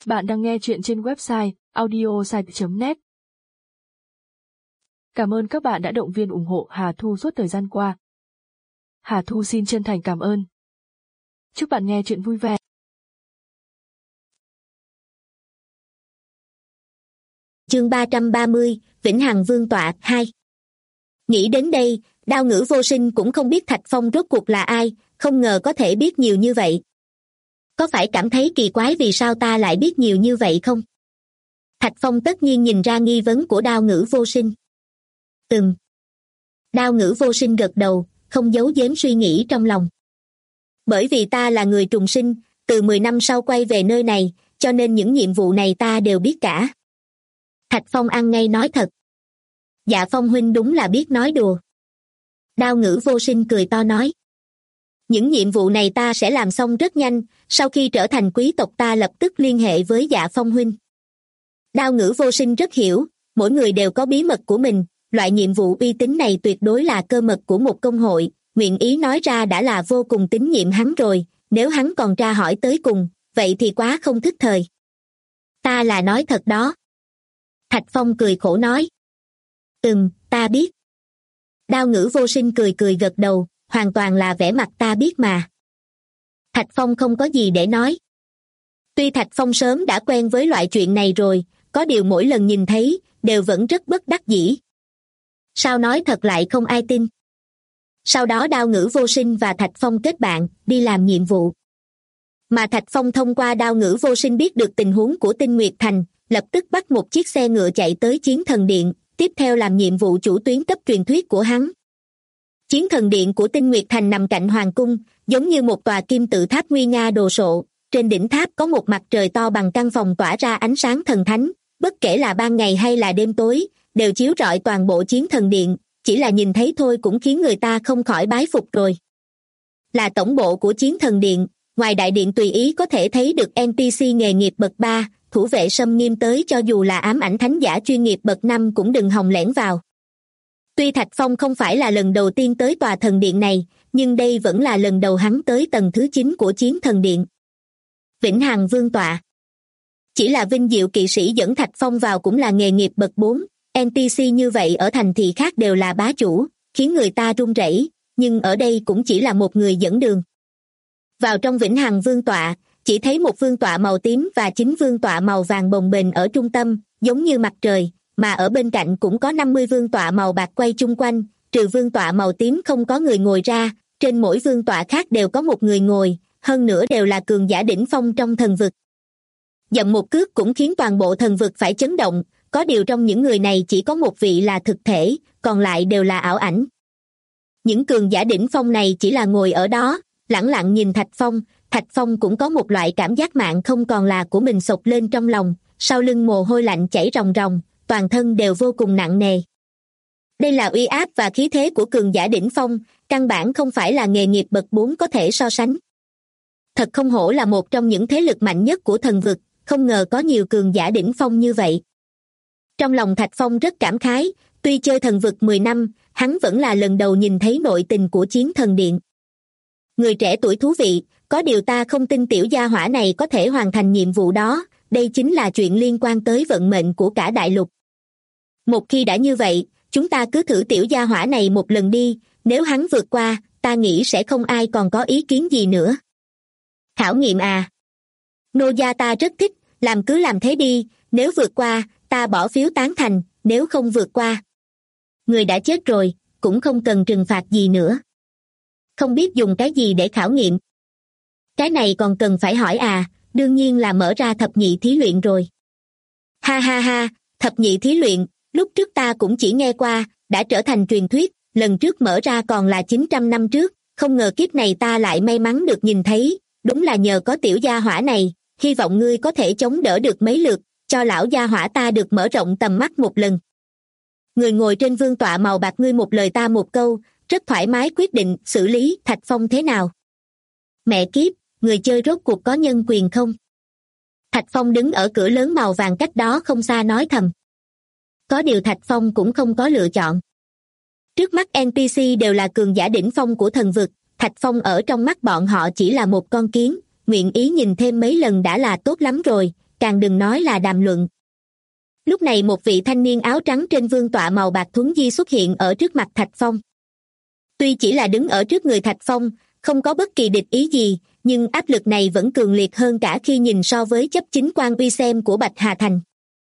Bạn đang nghe chuyện trên website audiosite.net. Cảm ơn các bạn đã động viên ủng hộ Hà Thu suốt thời gian qua. Hà Thu xin chân thành cảm ơn. Chúc bạn nghe chuyện vui vẻ. Chương 330, Vĩnh Hằng Vương tọa 2. Nghĩ đến đây, Đao Ngữ Vô Sinh cũng không biết Thạch Phong rốt cuộc là ai, không ngờ có thể biết nhiều như vậy. Có phải cảm thấy kỳ quái vì sao ta lại biết nhiều như vậy không? Thạch Phong tất nhiên nhìn ra nghi vấn của Đao Ngữ Vô Sinh. Đao Ngữ Vô Sinh gật đầu, không giấu giếm suy nghĩ trong lòng. Bởi vì ta là người trùng sinh, từ 10 năm sau quay về nơi này, cho nên những nhiệm vụ này ta đều biết cả. Thạch Phong ăn ngay nói thật. Dạ Phong huynh đúng là biết nói đùa. Đao Ngữ Vô Sinh cười to nói. Những nhiệm vụ này ta sẽ làm xong rất nhanh, sau khi trở thành quý tộc ta lập tức liên hệ với Dạ Phong huynh. Đao Ngữ Vô Sinh rất hiểu, mỗi người đều có bí mật của mình, loại nhiệm vụ uy tín này tuyệt đối là cơ mật của một công hội, nguyện ý nói ra đã là vô cùng tín nhiệm hắn rồi, nếu hắn còn tra hỏi tới cùng, vậy thì quá không thức thời. Ta là nói thật đó. Thạch Phong cười khổ nói. Ta biết. Đao Ngữ Vô Sinh cười gật đầu, hoàn toàn là vẻ mặt ta biết mà. Thạch Phong không có gì để nói. Tuy Thạch Phong sớm đã quen với loại chuyện này rồi, có điều mỗi lần nhìn thấy, đều vẫn rất bất đắc dĩ. Sao nói thật lại không ai tin. Sau đó Đao Ngữ Vô Sinh và Thạch Phong kết bạn, đi làm nhiệm vụ. Mà Thạch Phong thông qua Đao Ngữ Vô Sinh biết được tình huống của Tinh Nguyệt Thành, lập tức bắt một chiếc xe ngựa chạy tới Chiến Thần Điện, tiếp theo làm nhiệm vụ chủ tuyến cấp truyền thuyết của hắn. Chiến Thần Điện của Tinh Nguyệt Thành nằm cạnh Hoàng Cung, giống như một tòa kim tự tháp nguy nga đồ sộ, trên đỉnh tháp có một mặt trời to bằng căn phòng tỏa ra ánh sáng thần thánh, bất kể là ban ngày hay là đêm tối, đều chiếu rọi toàn bộ Chiến Thần Điện, chỉ là nhìn thấy thôi cũng khiến người ta không khỏi bái phục rồi. Là tổng bộ của Chiến Thần Điện, ngoài đại điện tùy ý có thể thấy được NPC nghề nghiệp bậc 3, thủ vệ xâm nghiêm tới cho dù là ám ảnh thánh giả chuyên nghiệp bậc 5 cũng đừng hòng lẻn vào. Tuy Thạch Phong không phải là lần đầu tiên tới tòa thần điện này, nhưng đây vẫn là lần đầu hắn tới tầng thứ 9 của Chiến Thần Điện. Vĩnh Hằng Vương tọa. Chỉ là vinh diệu kỵ sĩ dẫn Thạch Phong vào cũng là nghề nghiệp bậc 4, NPC như vậy ở thành thị khác đều là bá chủ, khiến người ta run rẩy, nhưng ở đây cũng chỉ là một người dẫn đường. Vào trong Vĩnh Hằng Vương tọa, chỉ thấy một vương tọa màu tím và 9 vương tọa màu vàng bồng bềnh ở trung tâm, giống như mặt trời, mà ở bên cạnh cũng có 50 vương tọa màu bạc quay chung quanh, trừ vương tọa màu tím không có người ngồi ra, trên mỗi vương tọa khác đều có một người ngồi, hơn nữa đều là cường giả đỉnh phong trong thần vực. Dậm một cước cũng khiến toàn bộ thần vực phải chấn động, có điều trong những người này chỉ có một vị là thực thể, còn lại đều là ảo ảnh. Những cường giả đỉnh phong này chỉ là ngồi ở đó, lẳng lặng nhìn Thạch Phong cũng có một loại cảm giác mạng không còn là của mình sộc lên trong lòng, sau lưng mồ hôi lạnh chảy ròng ròng, toàn thân đều vô cùng nặng nề. Đây là uy áp và khí thế của cường giả đỉnh phong, căn bản không phải là nghề nghiệp bậc 4 có thể so sánh. Thật không hổ là một trong những thế lực mạnh nhất của thần vực, không ngờ có nhiều cường giả đỉnh phong như vậy. Trong lòng Thạch Phong rất cảm khái, tuy chơi thần vực 10 năm, hắn vẫn là lần đầu nhìn thấy nội tình của Chiến Thần Điện. Người trẻ tuổi thú vị, có điều ta không tin tiểu gia hỏa này có thể hoàn thành nhiệm vụ đó, đây chính là chuyện liên quan tới vận mệnh của cả đại lục. Một khi đã như vậy, chúng ta cứ thử tiểu gia hỏa này một lần đi, nếu hắn vượt qua, ta nghĩ sẽ không ai còn có ý kiến gì nữa. Khảo nghiệm à? Nô gia ta rất thích, cứ làm thế đi, nếu vượt qua, ta bỏ phiếu tán thành, nếu không vượt qua. Người đã chết rồi, cũng không cần trừng phạt gì nữa. Không biết dùng cái gì để khảo nghiệm? Cái này còn cần phải hỏi à, đương nhiên là mở ra thập nhị thí luyện rồi. Ha, thập nhị thí luyện, lúc trước ta cũng chỉ nghe qua, đã trở thành truyền thuyết, lần trước mở ra còn là 900 năm trước, không ngờ kiếp này ta lại may mắn được nhìn thấy, đúng là nhờ có tiểu gia hỏa này, hy vọng ngươi có thể chống đỡ được mấy lượt, cho lão gia hỏa ta được mở rộng tầm mắt một lần. Người ngồi trên vương tọa màu bạc ngươi một lời ta một câu, rất thoải mái quyết định xử lý Thạch Phong thế nào. Mẹ kiếp, người chơi rốt cuộc có nhân quyền không? Thạch Phong đứng ở cửa lớn màu vàng cách đó không xa nói thầm. Có điều Thạch Phong cũng không có lựa chọn. Trước mắt NPC đều là cường giả đỉnh phong của thần vực, Thạch Phong ở trong mắt bọn họ chỉ là một con kiến, nguyện ý nhìn thêm mấy lần đã là tốt lắm rồi, càng đừng nói là đàm luận. Lúc này một vị thanh niên áo trắng trên vương tọa màu bạc thuấn di xuất hiện ở trước mặt Thạch Phong. Tuy chỉ là đứng ở trước người Thạch Phong, không có bất kỳ địch ý gì, nhưng áp lực này vẫn cường liệt hơn cả khi nhìn so với chấp chính quan uy xem của Bạch Hà Thành.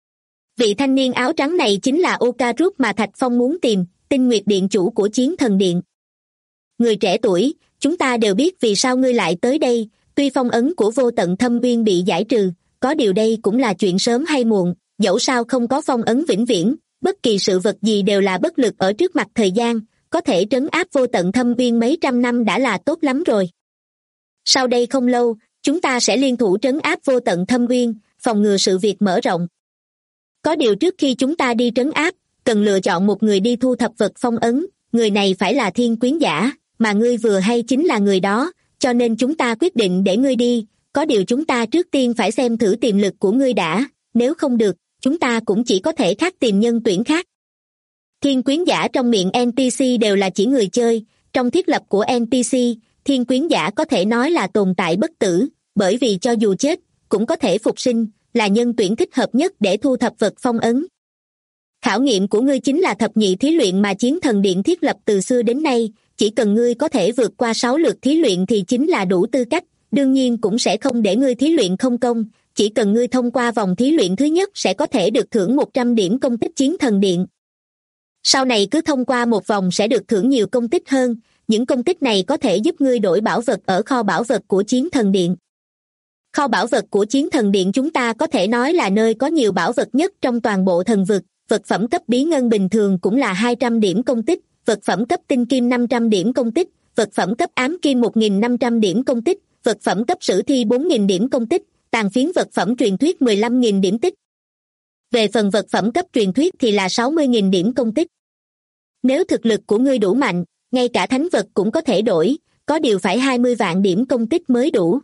Vị thanh niên áo trắng này chính là Okaruk mà Thạch Phong muốn tìm, Tinh Nguyệt Điện chủ của Chiến Thần Điện. Người trẻ tuổi, chúng ta đều biết vì sao ngươi lại tới đây, tuy phong ấn của Vô Tận Thâm Uyên bị giải trừ, có điều đây cũng là chuyện sớm hay muộn, dẫu sao không có phong ấn vĩnh viễn, bất kỳ sự vật gì đều là bất lực ở trước mặt thời gian, có thể trấn áp Vô Tận Thâm Uyên mấy trăm năm đã là tốt lắm rồi. Sau đây không lâu, chúng ta sẽ liên thủ trấn áp Vô Tận Thâm Uyên, phòng ngừa sự việc mở rộng. Có điều trước khi chúng ta đi trấn áp, cần lựa chọn một người đi thu thập vật phong ấn, người này phải là Thiên Quyến Giả, mà ngươi vừa hay chính là người đó, cho nên chúng ta quyết định để ngươi đi, có điều chúng ta trước tiên phải xem thử tiềm lực của ngươi đã, nếu không được, chúng ta cũng chỉ có thể khác tìm nhân tuyển khác. Thiên Quyến Giả trong miệng NPC đều là chỉ người chơi, trong thiết lập của NPC, Thiên Quyến Giả có thể nói là tồn tại bất tử, bởi vì cho dù chết, cũng có thể phục sinh, là nhân tuyển thích hợp nhất để thu thập vật phong ấn. Khảo nghiệm của ngươi chính là thập nhị thí luyện mà Chiến Thần Điện thiết lập từ xưa đến nay, chỉ cần ngươi có thể vượt qua 6 lượt thí luyện thì chính là đủ tư cách, đương nhiên cũng sẽ không để ngươi thí luyện không công, chỉ cần ngươi thông qua vòng thí luyện thứ nhất sẽ có thể được thưởng 100 điểm công tích Chiến Thần Điện. Sau này cứ thông qua một vòng sẽ được thưởng nhiều công tích hơn, những công tích này có thể giúp ngươi đổi bảo vật ở kho bảo vật của Chiến Thần Điện. Kho bảo vật của Chiến Thần Điện chúng ta có thể nói là nơi có nhiều bảo vật nhất trong toàn bộ thần vực, vật phẩm cấp bí ngân bình thường cũng là 200 điểm công tích, vật phẩm cấp tinh kim 500 điểm công tích, vật phẩm cấp ám kim 1.500 điểm công tích, vật phẩm cấp sử thi 4.000 điểm công tích, tàn phiến vật phẩm truyền thuyết 15.000 điểm tích. Về phần vật phẩm cấp truyền thuyết thì là 60.000 điểm công tích. Nếu thực lực của ngươi đủ mạnh, ngay cả thánh vật cũng có thể đổi, có điều phải 20 vạn điểm công tích mới đủ.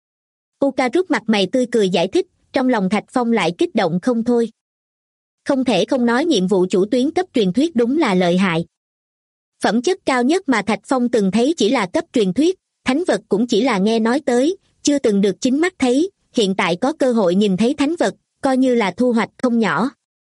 Okaruk mặt mày tươi cười giải thích, trong lòng Thạch Phong lại kích động không thôi. Không thể không nói nhiệm vụ chủ tuyến cấp truyền thuyết đúng là lợi hại. Phẩm chất cao nhất mà Thạch Phong từng thấy chỉ là cấp truyền thuyết, thánh vật cũng chỉ là nghe nói tới, chưa từng được chính mắt thấy, hiện tại có cơ hội nhìn thấy thánh vật, coi như là thu hoạch không nhỏ.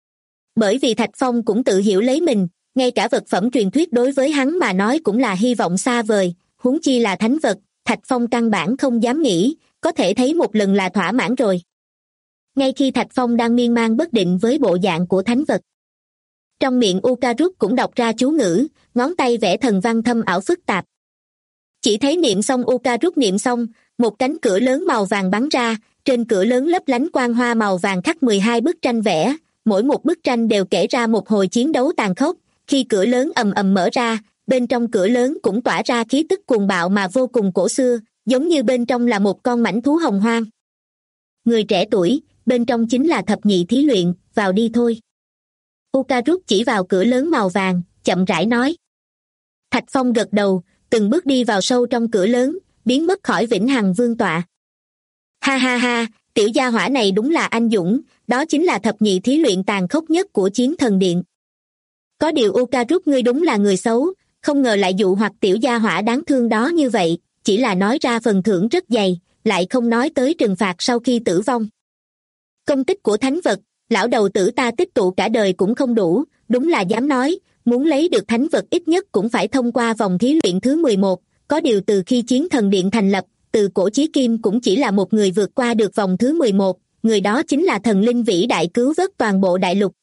Bởi vì Thạch Phong cũng tự hiểu lấy mình, ngay cả vật phẩm truyền thuyết đối với hắn mà nói cũng là hy vọng xa vời, huống chi là thánh vật, Thạch Phong căn bản không dám nghĩ, có thể thấy một lần là thỏa mãn rồi. Ngay khi Thạch Phong đang miên man bất định với bộ dạng của thánh vật, trong miệng Okaruk cũng đọc ra chú ngữ, ngón tay vẽ thần văn thâm ảo phức tạp. Chỉ thấy niệm xong Okaruk niệm xong, một cánh cửa lớn màu vàng bắn ra, trên cửa lớn lấp lánh quang hoa màu vàng khắc 12 bức tranh vẽ, mỗi một bức tranh đều kể ra một hồi chiến đấu tàn khốc, khi cửa lớn ầm ầm mở ra, bên trong cửa lớn cũng tỏa ra khí tức cuồng bạo mà vô cùng cổ xưa, giống như bên trong là một con mãnh thú hồng hoang. Người trẻ tuổi, bên trong chính là thập nhị thí luyện, vào đi thôi. Okaruk chỉ vào cửa lớn màu vàng, chậm rãi nói. Thạch Phong gật đầu, từng bước đi vào sâu trong cửa lớn, biến mất khỏi vĩnh hằng vương tọa. Ha ha ha, tiểu gia hỏa này đúng là anh dũng, đó chính là thập nhị thí luyện tàn khốc nhất của Chiến Thần Điện. Có điều Okaruk ngươi đúng là người xấu, không ngờ lại dụ hoặc tiểu gia hỏa đáng thương đó như vậy, chỉ là nói ra phần thưởng rất dày, lại không nói tới trừng phạt sau khi tử vong. Công tích của thánh vật, lão đầu tử ta tích tụ cả đời cũng không đủ, đúng là dám nói, muốn lấy được thánh vật ít nhất cũng phải thông qua vòng thí luyện thứ 11, có điều từ khi Chiến Thần Điện thành lập, từ cổ chí kim cũng chỉ là một người vượt qua được vòng thứ 11, người đó chính là thần linh vĩ đại cứu vớt toàn bộ đại lục.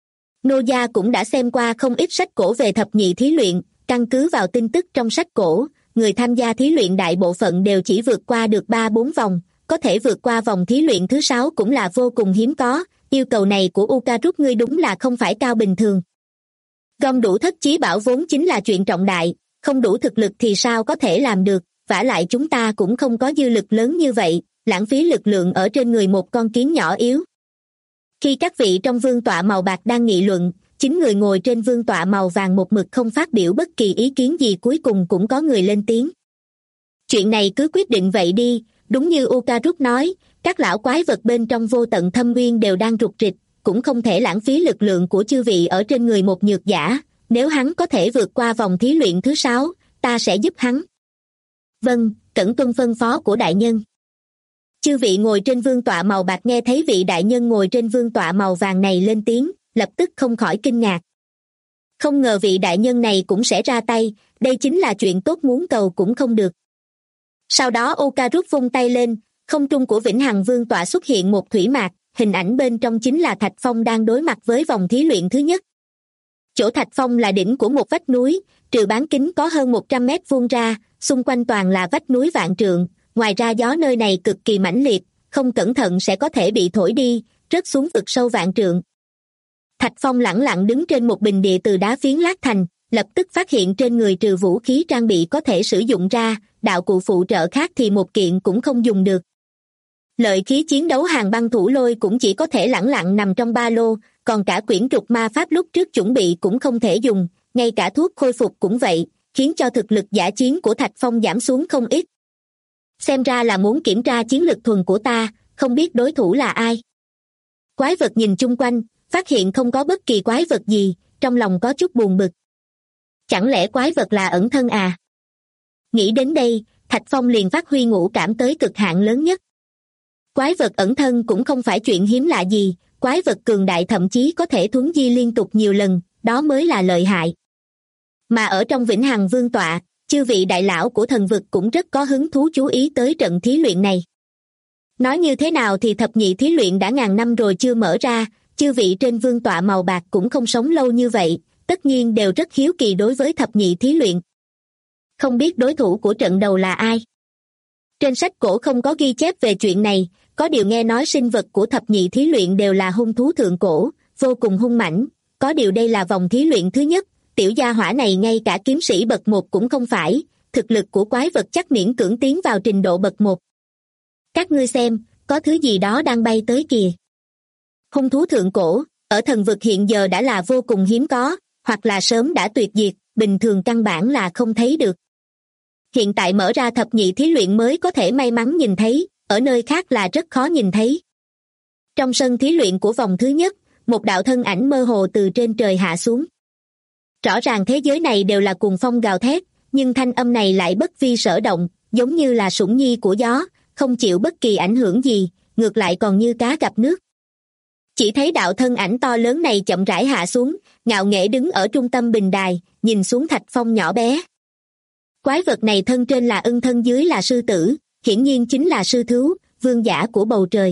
Nô gia cũng đã xem qua không ít sách cổ về thập nhị thí luyện, căn cứ vào tin tức trong sách cổ, người tham gia thí luyện đại bộ phận đều chỉ vượt qua được 3-4 vòng, có thể vượt qua vòng thí luyện thứ 6 cũng là vô cùng hiếm có, yêu cầu này của Okaruk ngươi đúng là không phải cao bình thường. Gom đủ thất chí bảo vốn chính là chuyện trọng đại, không đủ thực lực thì sao có thể làm được, vả lại chúng ta cũng không có dư lực lớn như vậy, lãng phí lực lượng ở trên người một con kiến nhỏ yếu. Khi các vị trong vương tọa màu bạc đang nghị luận, 9 người ngồi trên vương tọa màu vàng một mực không phát biểu bất kỳ ý kiến gì, cuối cùng cũng có người lên tiếng. Chuyện này cứ quyết định vậy đi, đúng như Okaruk nói, các lão quái vật bên trong Vô Tận Thâm Uyên đều đang rục rịch, cũng không thể lãng phí lực lượng của chư vị ở trên người một nhược giả, nếu hắn có thể vượt qua vòng thí luyện thứ 6, ta sẽ giúp hắn. Vâng, cẩn tuân phân phó của đại nhân. Chư vị ngồi trên vương tọa màu bạc nghe thấy vị đại nhân ngồi trên vương tọa màu vàng này lên tiếng, lập tức không khỏi kinh ngạc. Không ngờ vị đại nhân này cũng sẽ ra tay, đây chính là chuyện tốt muốn cầu cũng không được. Sau đó Okaruk vung tay lên, không trung của Vĩnh Hằng Vương tọa xuất hiện một thủy mạc, hình ảnh bên trong chính là Thạch Phong đang đối mặt với vòng thí luyện thứ nhất. Chỗ Thạch Phong là đỉnh của một vách núi, trừ bán kính có hơn 100 mét vuông ra, xung quanh toàn là vách núi vạn trượng, ngoài ra gió nơi này cực kỳ mãnh liệt, không cẩn thận sẽ có thể bị thổi đi, rớt xuống vực sâu vạn trượng. Thạch Phong lẳng lặng đứng trên một bình địa từ đá phiến lát thành, lập tức phát hiện trên người trừ vũ khí trang bị có thể sử dụng ra, đạo cụ phụ trợ khác thì một kiện cũng không dùng được. Lợi khí chiến đấu hàng băng thủ lôi cũng chỉ có thể lẳng lặng nằm trong ba lô, còn cả quyển trục ma pháp lúc trước chuẩn bị cũng không thể dùng, ngay cả thuốc khôi phục cũng vậy, khiến cho thực lực giả chiến của Thạch Phong giảm xuống không ít. Xem ra là muốn kiểm tra chiến lực thuần của ta, không biết đối thủ là ai. Quái vật nhìn chung quanh, phát hiện không có bất kỳ quái vật gì, trong lòng có chút buồn bực. Chẳng lẽ quái vật là ẩn thân à? Nghĩ đến đây, Thạch Phong liền phát huy ngũ cảm tới cực hạn lớn nhất. Quái vật ẩn thân cũng không phải chuyện hiếm lạ gì, quái vật cường đại thậm chí có thể thuấn di liên tục nhiều lần, đó mới là lợi hại. Mà ở trong Vĩnh Hằng Vương tọa, chư vị đại lão của thần vực cũng rất có hứng thú chú ý tới trận thí luyện này. Nói như thế nào thì thập nhị thí luyện đã ngàn năm rồi chưa mở ra, chư vị trên vương tọa màu bạc cũng không sống lâu như vậy, tất nhiên đều rất hiếu kỳ đối với thập nhị thí luyện. Không biết đối thủ của trận đầu là ai? Trên sách cổ không có ghi chép về chuyện này, có điều nghe nói sinh vật của thập nhị thí luyện đều là hung thú thượng cổ, vô cùng hung mãnh, có điều đây là vòng thí luyện thứ nhất, tiểu gia hỏa này ngay cả kiếm sĩ bậc 1 cũng không phải, thực lực của quái vật chắc miễn cưỡng tiến vào trình độ bậc 1. Các ngươi xem, có thứ gì đó đang bay tới kìa. Hung thú thượng cổ, ở thần vực hiện giờ đã là vô cùng hiếm có, hoặc là sớm đã tuyệt diệt, bình thường căn bản là không thấy được. Hiện tại mở ra thập nhị thí luyện mới có thể may mắn nhìn thấy, ở nơi khác là rất khó nhìn thấy. Trong sân thí luyện của vòng thứ nhất, một đạo thân ảnh mơ hồ từ trên trời hạ xuống. Rõ ràng thế giới này đều là cuồng phong gào thét, nhưng thanh âm này lại bất vi sở động, giống như là sủng nhi của gió, không chịu bất kỳ ảnh hưởng gì, ngược lại còn như cá gặp nước. Chỉ thấy đạo thân ảnh to lớn này chậm rãi hạ xuống, ngạo nghễ đứng ở trung tâm bình đài, nhìn xuống Thạch Phong nhỏ bé. Quái vật này thân trên là ưng thân dưới là sư tử, hiển nhiên chính là sư thú, vương giả của bầu trời.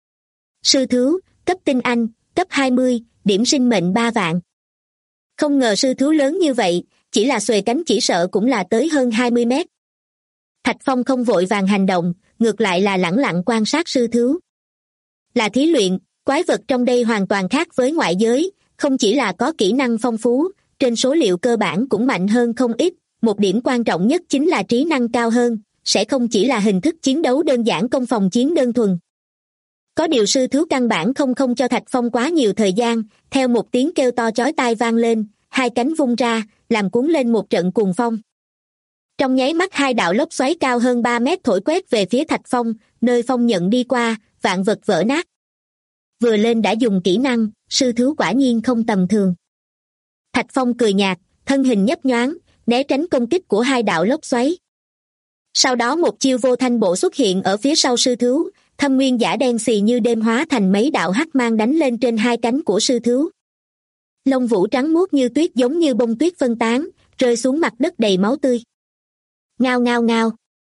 Sư thú, cấp tinh anh, cấp 20, điểm sinh mệnh 3 vạn. Không ngờ sư thú lớn như vậy, chỉ là xuề cánh chỉ sợ cũng là tới hơn 20 mét. Thạch Phong không vội vàng hành động, ngược lại là lẳng lặng quan sát sư thú. Là thí luyện, quái vật trong đây hoàn toàn khác với ngoại giới, không chỉ là có kỹ năng phong phú, trên số liệu cơ bản cũng mạnh hơn không ít, một điểm quan trọng nhất chính là trí năng cao hơn, sẽ không chỉ là hình thức chiến đấu đơn giản công phòng chiến đơn thuần. Có điều sư thú căn bản không cho Thạch Phong quá nhiều thời gian, theo một tiếng kêu to chói tai vang lên, hai cánh vung ra, làm cuốn lên một trận cuồng phong. Trong nháy mắt hai đạo lốc xoáy cao hơn 3 mét thổi quét về phía Thạch Phong, nơi phong nhận đi qua, vạn vật vỡ nát. Vừa lên đã dùng kỹ năng, sư thú quả nhiên không tầm thường. Thạch Phong cười nhạt, thân hình nhấp nhoáng, né tránh công kích của hai đạo lốc xoáy. Sau đó một chiêu vô thanh bộ xuất hiện ở phía sau sư thú, thâm nguyên giả đen xì như đêm hóa thành mấy đạo hắc mang đánh lên trên hai cánh của sư thú. Lông vũ trắng muốt như tuyết giống như bông tuyết phân tán, rơi xuống mặt đất đầy máu tươi. Ngao ngao ngao.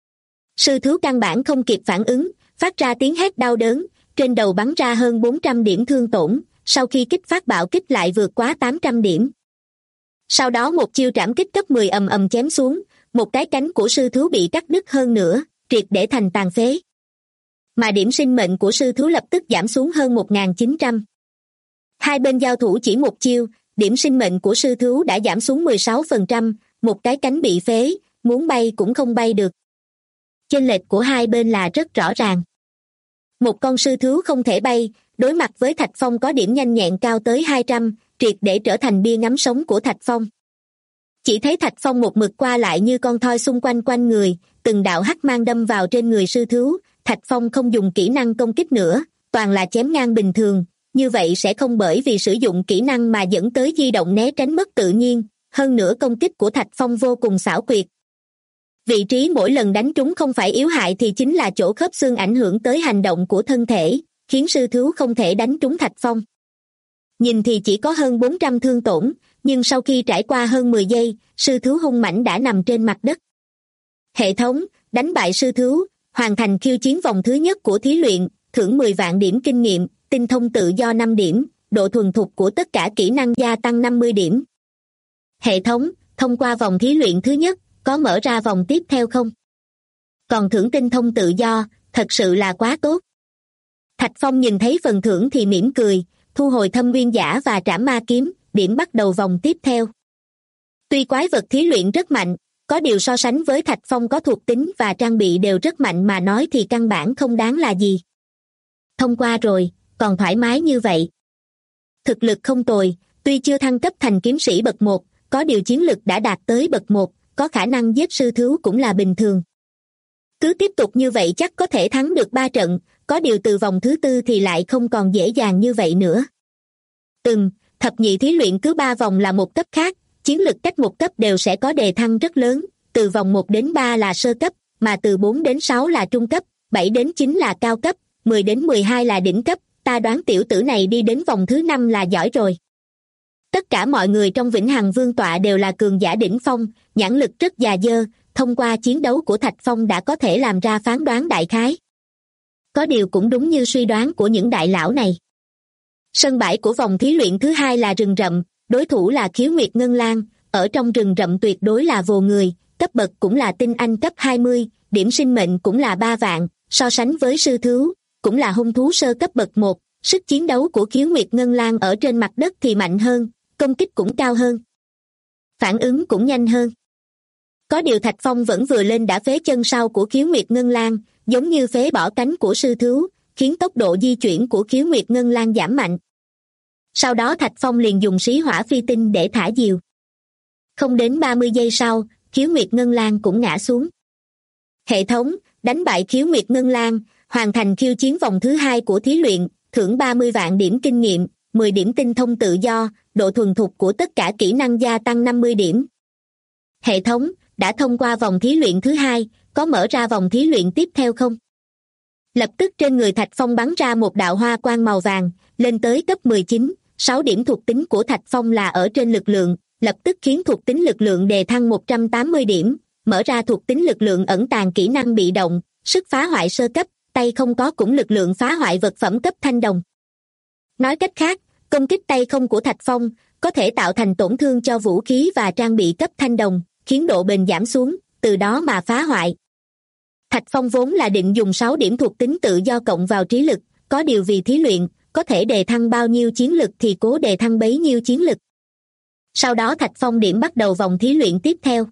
Sư thú căn bản không kịp phản ứng, phát ra tiếng hét đau đớn, trên đầu bắn ra hơn 400 điểm thương tổn, sau khi kích phát bạo kích lại vượt quá 800 điểm. Sau đó một chiêu trảm kích cấp 10 ầm ầm chém xuống, một cái cánh của sư thú bị cắt đứt hơn nữa, triệt để thành tàn phế. Mà điểm sinh mệnh của sư thú lập tức giảm xuống hơn 1.900. Hai bên giao thủ chỉ một chiêu, điểm sinh mệnh của sư thú đã giảm xuống 16%, một cái cánh bị phế, muốn bay cũng không bay được. Chênh lệch của hai bên là rất rõ ràng. Một con sư thú không thể bay, đối mặt với Thạch Phong có điểm nhanh nhẹn cao tới 200, triệt để trở thành bia ngắm sống của Thạch Phong. Chỉ thấy Thạch Phong một mực qua lại như con thoi xung quanh quanh người, từng đạo hắc mang đâm vào trên người sư thú, Thạch Phong không dùng kỹ năng công kích nữa, toàn là chém ngang bình thường, như vậy sẽ không bởi vì sử dụng kỹ năng mà dẫn tới di động né tránh mất tự nhiên, hơn nữa công kích của Thạch Phong vô cùng xảo quyệt. Vị trí mỗi lần đánh trúng không phải yếu hại thì chính là chỗ khớp xương ảnh hưởng tới hành động của thân thể, khiến sư thú không thể đánh trúng Thạch Phong. Nhìn thì chỉ có hơn 400 thương tổn, nhưng sau khi trải qua hơn 10 giây, sư thú hung mãnh đã nằm trên mặt đất. Hệ thống, đánh bại sư thú, hoàn thành khiêu chiến vòng thứ nhất của thí luyện, thưởng 10 vạn điểm kinh nghiệm, tinh thông tự do 5 điểm, độ thuần thục của tất cả kỹ năng gia tăng 50 điểm. Hệ thống, thông qua vòng thí luyện thứ nhất, có mở ra vòng tiếp theo không? Còn thưởng tinh thông tự do, thật sự là quá tốt. Thạch Phong nhìn thấy phần thưởng thì mỉm cười, thu hồi thâm nguyên giả và trảm ma kiếm, điểm bắt đầu vòng tiếp theo. Tuy quái vật thí luyện rất mạnh, có điều so sánh với Thạch Phong có thuộc tính và trang bị đều rất mạnh mà nói thì căn bản không đáng là gì. Thông qua rồi, còn thoải mái như vậy. Thực lực không tồi, tuy chưa thăng cấp thành kiếm sĩ bậc 1, có điều chiến lực đã đạt tới bậc 1, có khả năng giết sư thú cũng là bình thường. Cứ tiếp tục như vậy chắc có thể thắng được 3 trận, có điều từ vòng thứ 4 thì lại không còn dễ dàng như vậy nữa. Thập nhị thí luyện cứ 3 vòng là một cấp khác, chiến lực cách một cấp đều sẽ có đề thăng rất lớn, từ vòng 1 đến 3 là sơ cấp, mà từ 4 đến 6 là trung cấp, 7 đến 9 là cao cấp, 10 đến 12 là đỉnh cấp, ta đoán tiểu tử này đi đến vòng thứ 5 là giỏi rồi. Tất cả mọi người trong Vĩnh Hằng Vương tọa đều là cường giả đỉnh phong, nhãn lực rất già dơ, thông qua chiến đấu của Thạch Phong đã có thể làm ra phán đoán đại khái. Có điều cũng đúng như suy đoán của những đại lão này. Sân bãi của vòng thí luyện thứ 2 là rừng rậm, đối thủ là Khiếu Nguyệt Ngân Lang, ở trong rừng rậm tuyệt đối là vô người, cấp bậc cũng là tinh anh cấp 20, điểm sinh mệnh cũng là 3 vạn, so sánh với sư thú, cũng là hung thú sơ cấp bậc 1, sức chiến đấu của Khiếu Nguyệt Ngân Lang ở trên mặt đất thì mạnh hơn, công kích cũng cao hơn. Phản ứng cũng nhanh hơn. Có điều Thạch Phong vẫn vừa lên đã phế chân sau của Khiếu Nguyệt Ngân Lang, giống như phế bỏ cánh của sư thú, khiến tốc độ di chuyển của Khiếu Nguyệt Ngân Lang giảm mạnh. Sau đó Thạch Phong liền dùng xí hỏa phi tinh để thả diều. Không đến 30 giây sau, Khiếu Nguyệt Ngân Lang cũng ngã xuống. Hệ thống, đánh bại Khiếu Nguyệt Ngân Lang, hoàn thành khiêu chiến vòng thứ 2 của thí luyện, thưởng 30 vạn điểm kinh nghiệm, 10 điểm tinh thông tự do, độ thuần thục của tất cả kỹ năng gia tăng 50 điểm. Hệ thống, đã thông qua vòng thí luyện thứ 2, có mở ra vòng thí luyện tiếp theo không? Lập tức trên người Thạch Phong bắn ra một đạo hoa quang màu vàng, lên tới cấp 19, 6 điểm thuộc tính của Thạch Phong là ở trên lực lượng, lập tức khiến thuộc tính lực lượng đề thăng 180 điểm, mở ra thuộc tính lực lượng ẩn tàng kỹ năng bị động, sức phá hoại sơ cấp, tay không có cũng lực lượng phá hoại vật phẩm cấp thanh đồng. Nói cách khác, công kích tay không của Thạch Phong có thể tạo thành tổn thương cho vũ khí và trang bị cấp thanh đồng, khiến độ bền giảm xuống, từ đó mà phá hoại. Thạch Phong vốn là định dùng 6 điểm thuộc tính tự do cộng vào trí lực, có điều vì thí luyện, có thể đề thăng bao nhiêu chiến lực thì cố đề thăng bấy nhiêu chiến lực. Sau đó Thạch Phong điểm bắt đầu vòng thí luyện tiếp theo.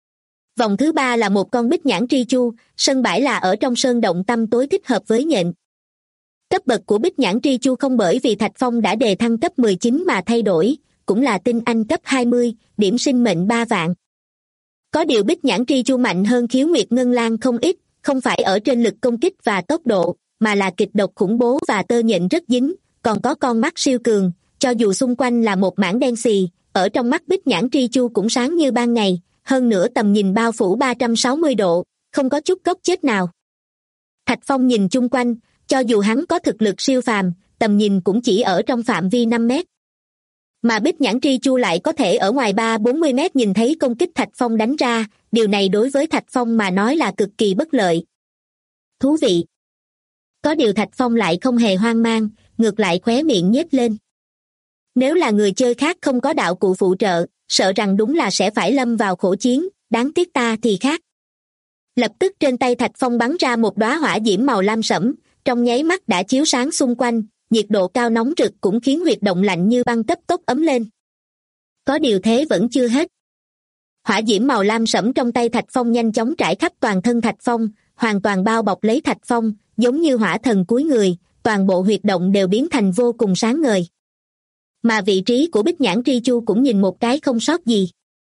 Vòng thứ 3 là một con bích nhãn tri chu, sân bãi là ở trong sơn động tăm tối thích hợp với nhện. Cấp bậc của bích nhãn tri chu không bởi vì Thạch Phong đã đề thăng cấp 19 mà thay đổi, cũng là tinh anh cấp 20, điểm sinh mệnh 3 vạn. Có điều bích nhãn tri chu mạnh hơn Khiếu Nguyệt Ngân Lang không ít, không phải ở trên lực công kích và tốc độ, mà là kịch độc khủng bố và tơ nhện rất dính, còn có con mắt siêu cường, cho dù xung quanh là một mảng đen xì, ở trong mắt bích nhãn tri chu cũng sáng như ban ngày, hơn nữa tầm nhìn bao phủ 360 độ, không có chút góc chết nào. Thạch Phong nhìn chung quanh, cho dù hắn có thực lực siêu phàm, tầm nhìn cũng chỉ ở trong phạm vi 5 mét. Mà bích nhãn tri chu lại có thể ở ngoài 3-40 mét nhìn thấy công kích Thạch Phong đánh ra, điều này đối với Thạch Phong mà nói là cực kỳ bất lợi. Thú vị. Có điều Thạch Phong lại không hề hoang mang, ngược lại khóe miệng nhếch lên. Nếu là người chơi khác không có đạo cụ phụ trợ, sợ rằng đúng là sẽ phải lâm vào khổ chiến, đáng tiếc ta thì khác. Lập tức trên tay Thạch Phong bắn ra một đóa hỏa diễm màu lam sẫm, trong nháy mắt đã chiếu sáng xung quanh, nhiệt độ cao nóng rực cũng khiến huyệt động lạnh như băng cấp tốc ấm lên. Có điều thế vẫn chưa hết. Hỏa diễm màu lam sẫm trong tay Thạch Phong nhanh chóng trải khắp toàn thân Thạch Phong, hoàn toàn bao bọc lấy Thạch Phong, giống như hỏa thần cuối người, toàn bộ huyệt động đều biến thành vô cùng sáng ngời. Mà vị trí của bích nhãn tri chu cũng nhìn một cái không sót gì.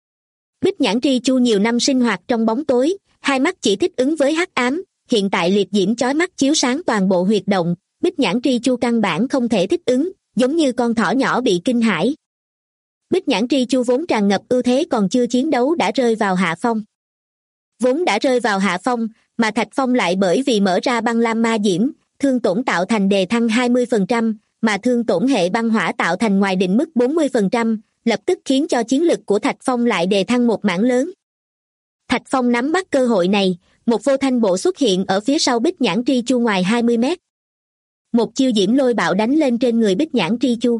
Bích nhãn tri chu nhiều năm sinh hoạt trong bóng tối, hai mắt chỉ thích ứng với hắc ám, hiện tại liệt diễm chói mắt chiếu sáng toàn bộ huyệt động, bích nhãn tri chu căn bản không thể thích ứng, giống như con thỏ nhỏ bị kinh hãi. Bích nhãn tri chu vốn tràn ngập ưu thế còn chưa chiến đấu đã rơi vào hạ phong. vốn đã rơi vào hạ phong, mà Thạch Phong lại bởi vì mở ra băng lam ma diễm, thương tổn tạo thành đề thăng 20%, mà thương tổn hệ băng hỏa tạo thành ngoài định mức 40%, lập tức khiến cho chiến lực của Thạch Phong lại đề thăng một mảng lớn. Thạch Phong nắm bắt cơ hội này, một vô thanh bộ xuất hiện ở phía sau Bích Nhãn Tri Chu ngoài 20 mét. Một chiêu diễm lôi bạo đánh lên trên người Bích Nhãn Tri Chu.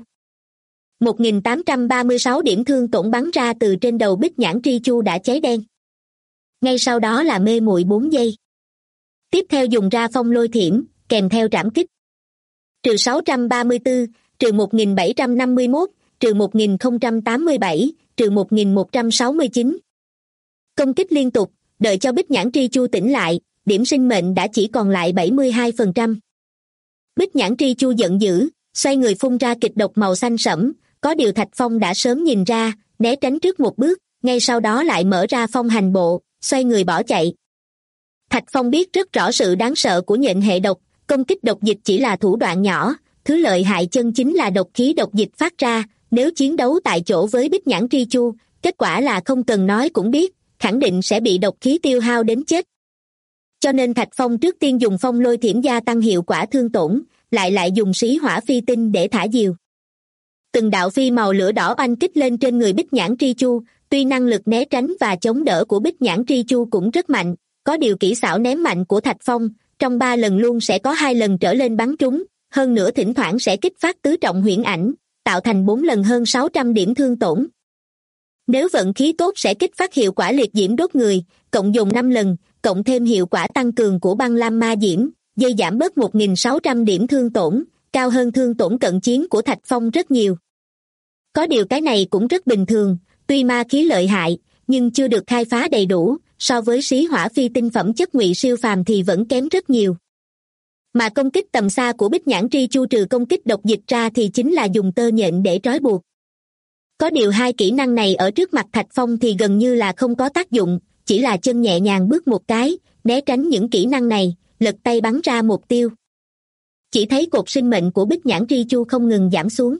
1836 điểm thương tổn bắn ra từ trên đầu Bích Nhãn Tri Chu đã cháy đen. Ngay sau đó là mê muội 4 giây. Tiếp theo dùng ra phong lôi thiểm, kèm theo trảm kích. Trừ 634, trừ 1751, trừ 1087, trừ 1169. Công kích liên tục, đợi cho Bích Nhãn Tri Chu tỉnh lại, điểm sinh mệnh đã chỉ còn lại 72%. Bích Nhãn Tri Chu giận dữ, xoay người phun ra kịch độc màu xanh sẫm, có điều Thạch Phong đã sớm nhìn ra, né tránh trước một bước, ngay sau đó lại mở ra phong hành bộ, xoay người bỏ chạy. Thạch Phong biết rất rõ sự đáng sợ của nhện hệ độc, công kích độc dịch chỉ là thủ đoạn nhỏ, thứ lợi hại chân chính là độc khí độc dịch phát ra, nếu chiến đấu tại chỗ với Bích Nhãn Tri Chu, kết quả là không cần nói cũng biết, khẳng định sẽ bị độc khí tiêu hao đến chết. Cho nên Thạch Phong trước tiên dùng phong lôi thiểm gia tăng hiệu quả thương tổn, lại dùng xí hỏa phi tinh để thả diều. Từng đạo phi màu lửa đỏ oanh kích lên trên người Bích Nhãn Tri Chu, tuy năng lực né tránh và chống đỡ của Bích Nhãn Tri Chu cũng rất mạnh, có điều kỹ xảo ném mạnh của Thạch Phong, trong 3 lần luôn sẽ có 2 lần trở lên bắn trúng, hơn nữa thỉnh thoảng sẽ kích phát tứ trọng huyễn ảnh, tạo thành 4 lần hơn 600 điểm thương tổn. Nếu vận khí tốt sẽ kích phát hiệu quả liệt diễm đốt người, cộng dùng 5 lần, cộng thêm hiệu quả tăng cường của băng lam ma diễm, dây giảm bớt 1600 điểm thương tổn, cao hơn thương tổn cận chiến của Thạch Phong rất nhiều. Có điều cái này cũng rất bình thường, tuy ma khí lợi hại, nhưng chưa được khai phá đầy đủ, so với xí hỏa phi tinh phẩm chất ngụy siêu phàm thì vẫn kém rất nhiều. Mà công kích tầm xa của Bích Nhãn Tri Chu trừ công kích độc dịch ra thì chính là dùng tơ nhện để trói buộc. Có điều 2 kỹ năng này ở trước mặt Thạch Phong thì gần như là không có tác dụng, chỉ là chân nhẹ nhàng bước một cái, né tránh những kỹ năng này, lật tay bắn ra mục tiêu. Chỉ thấy cột sinh mệnh của Bích Nhãn Tri Chu không ngừng giảm xuống.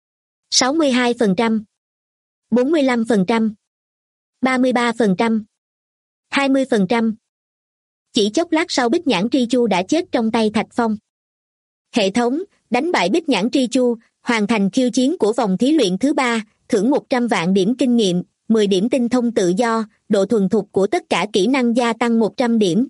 62%, 45%, 33%, 20%. Chỉ chốc lát sau Bích Nhãn Tri Chu đã chết trong tay Thạch Phong. Hệ thống, đánh bại Bích Nhãn Tri Chu, hoàn thành khiêu chiến của vòng thí luyện thứ 3, thưởng 100 vạn điểm kinh nghiệm, 10 điểm tinh thông tự do, độ thuần thục của tất cả kỹ năng gia tăng 100 điểm.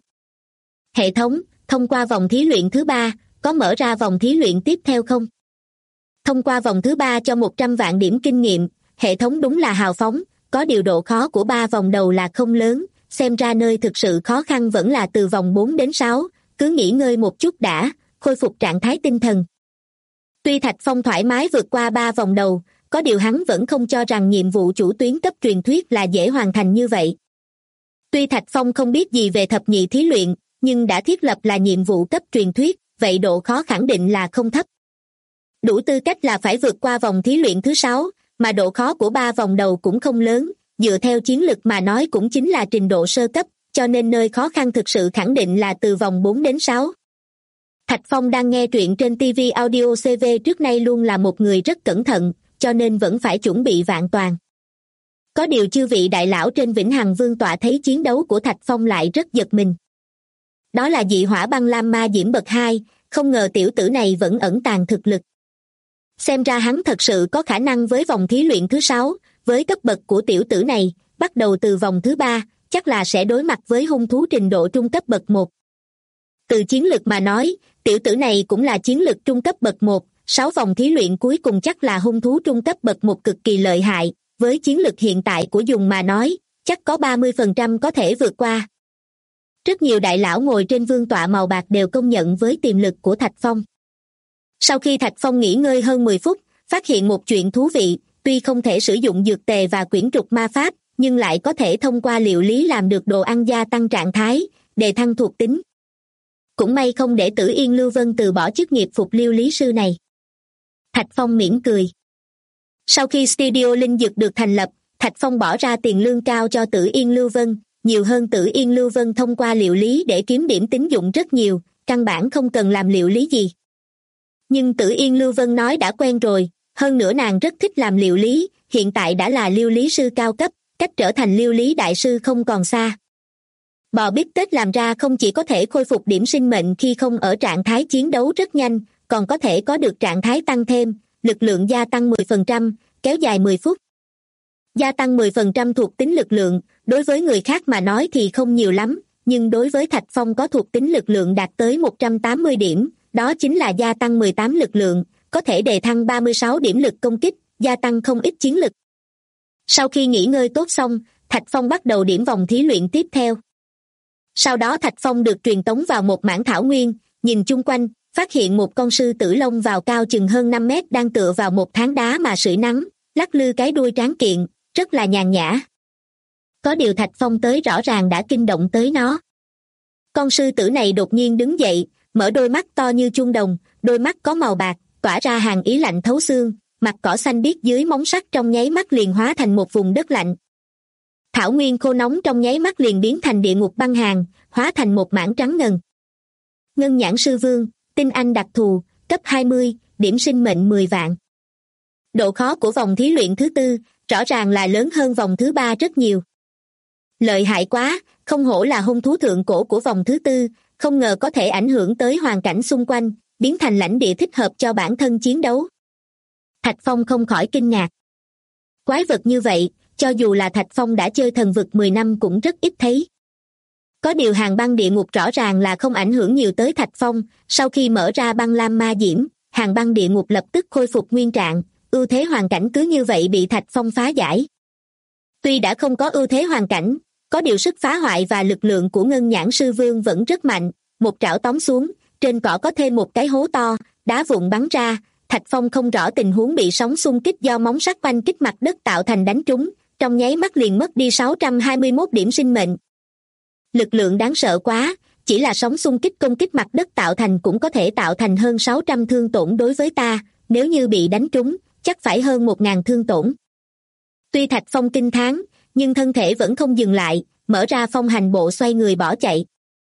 Hệ thống, thông qua vòng thí luyện thứ 3, có mở ra vòng thí luyện tiếp theo không? Thông qua vòng thứ 3 cho 100 vạn điểm kinh nghiệm, hệ thống đúng là hào phóng, có điều độ khó của 3 vòng đầu là không lớn, xem ra nơi thực sự khó khăn vẫn là từ vòng 4 đến 6, cứ nghỉ ngơi một chút đã, khôi phục trạng thái tinh thần. Tuy Thạch Phong thoải mái vượt qua 3 vòng đầu, có điều hắn vẫn không cho rằng nhiệm vụ chủ tuyến cấp truyền thuyết là dễ hoàn thành như vậy. Tuy Thạch Phong không biết gì về thập nhị thí luyện, nhưng đã thiết lập là nhiệm vụ cấp truyền thuyết, vậy độ khó khẳng định là không thấp. Đủ tư cách là phải vượt qua vòng thí luyện thứ 6, mà độ khó của 3 vòng đầu cũng không lớn, dựa theo chiến lực mà nói cũng chính là trình độ sơ cấp, cho nên nơi khó khăn thực sự khẳng định là từ vòng 4 đến 6. Thạch Phong đang nghe truyện trên TV Audio CV, trước nay luôn là một người rất cẩn thận, cho nên vẫn phải chuẩn bị vạn toàn. Có điều chư vị đại lão trên Vĩnh Hằng Vương tọa thấy chiến đấu của Thạch Phong lại rất giật mình. Đó là dị hỏa băng lam ma diễm bậc 2, không ngờ tiểu tử này vẫn ẩn tàng thực lực. Xem ra hắn thật sự có khả năng với vòng thí luyện thứ 6, với cấp bậc của tiểu tử này, bắt đầu từ vòng thứ 3, chắc là sẽ đối mặt với hung thú trình độ trung cấp bậc 1. Từ chiến lực mà nói, tiểu tử này cũng là chiến lực trung cấp bậc 1, 6 vòng thí luyện cuối cùng chắc là hung thú trung cấp bậc 1 cực kỳ lợi hại, với chiến lực hiện tại của dùng mà nói, chắc có 30% có thể vượt qua. Rất nhiều đại lão ngồi trên vương tọa màu bạc đều công nhận với tiềm lực của Thạch Phong. Sau khi Thạch Phong nghỉ ngơi hơn 10 phút, phát hiện một chuyện thú vị, tuy không thể sử dụng dược tề và quyển trục ma pháp, nhưng lại có thể thông qua liệu lý làm được đồ ăn gia tăng trạng thái, đề thăng thuộc tính. Cũng may không để Tử Yên Lưu Vân từ bỏ chức nghiệp phục liêu lý sư này. Thạch Phong mỉm cười. Sau khi studio linh dược được thành lập, Thạch Phong bỏ ra tiền lương cao cho Tử Yên Lưu Vân, nhiều hơn Tử Yên Lưu Vân thông qua liệu lý để kiếm điểm tín dụng rất nhiều, căn bản không cần làm liệu lý gì. Nhưng Tử Yên Lưu Vân nói đã quen rồi, hơn nữa nàng rất thích làm liệu lý, hiện tại đã là liêu lý sư cao cấp, cách trở thành liêu lý đại sư không còn xa. Bò bít tết làm ra không chỉ có thể khôi phục điểm sinh mệnh khi không ở trạng thái chiến đấu rất nhanh, còn có thể có được trạng thái tăng thêm, lực lượng gia tăng 10%, kéo dài 10 phút. Gia tăng 10% thuộc tính lực lượng, đối với người khác mà nói thì không nhiều lắm, nhưng đối với Thạch Phong có thuộc tính lực lượng đạt tới 180 điểm, đó chính là gia tăng 18 lực lượng, có thể đề thăng 36 điểm lực công kích, gia tăng không ít chiến lực. Sau khi nghỉ ngơi tốt xong, Thạch Phong bắt đầu điểm vòng thí luyện tiếp theo. Sau đó Thạch Phong được truyền tống vào một mảng thảo nguyên, nhìn chung quanh, phát hiện một con sư tử lông vào cao chừng hơn 5 mét đang tựa vào một tháng đá mà sưởi nắng, lắc lư cái đuôi tráng kiện, rất là nhàn nhã. Có điều Thạch Phong tới rõ ràng đã kinh động tới nó. Con sư tử này đột nhiên đứng dậy, mở đôi mắt to như chuông đồng, đôi mắt có màu bạc, tỏa ra hàn ý lạnh thấu xương, mặt cỏ xanh biếc dưới móng sắt trong nháy mắt liền hóa thành một vùng đất lạnh. Thảo nguyên khô nóng trong nháy mắt liền biến thành địa ngục băng hàn, hóa thành một mảng trắng ngần. Ngân nhãn sư vương, tinh anh đặc thù, cấp 20, điểm sinh mệnh 10 vạn. Độ khó của vòng thí luyện thứ tư, rõ ràng là lớn hơn vòng thứ ba rất nhiều. Lợi hại quá, không hổ là hung thú thượng cổ của vòng thứ tư, không ngờ có thể ảnh hưởng tới hoàn cảnh xung quanh, biến thành lãnh địa thích hợp cho bản thân chiến đấu. Thạch Phong không khỏi kinh ngạc. Quái vật như vậy, cho dù là Thạch Phong đã chơi thần vực 10 năm cũng rất ít thấy. Có điều hàng băng địa ngục rõ ràng là không ảnh hưởng nhiều tới Thạch Phong, sau khi mở ra băng lam ma diễm, hàng băng địa ngục lập tức khôi phục nguyên trạng, ưu thế hoàn cảnh cứ như vậy bị Thạch Phong phá giải. Tuy đã không có ưu thế hoàn cảnh, có điều sức phá hoại và lực lượng của ngân nhãn sư vương vẫn rất mạnh, một trảo tóm xuống, trên cỏ có thêm một cái hố to, đá vụn bắn ra, Thạch Phong không rõ tình huống bị sóng xung kích do móng sắt oanh kích mặt đất tạo thành đánh trúng, trong nháy mắt liền mất đi 621 điểm sinh mệnh. Lực lượng đáng sợ quá, chỉ là sóng xung kích công kích mặt đất tạo thành cũng có thể tạo thành hơn 600 thương tổn đối với ta, nếu như bị đánh trúng, chắc phải hơn 1.000 thương tổn. Tuy Thạch Phong kinh thán, nhưng thân thể vẫn không dừng lại, mở ra phong hành bộ xoay người bỏ chạy.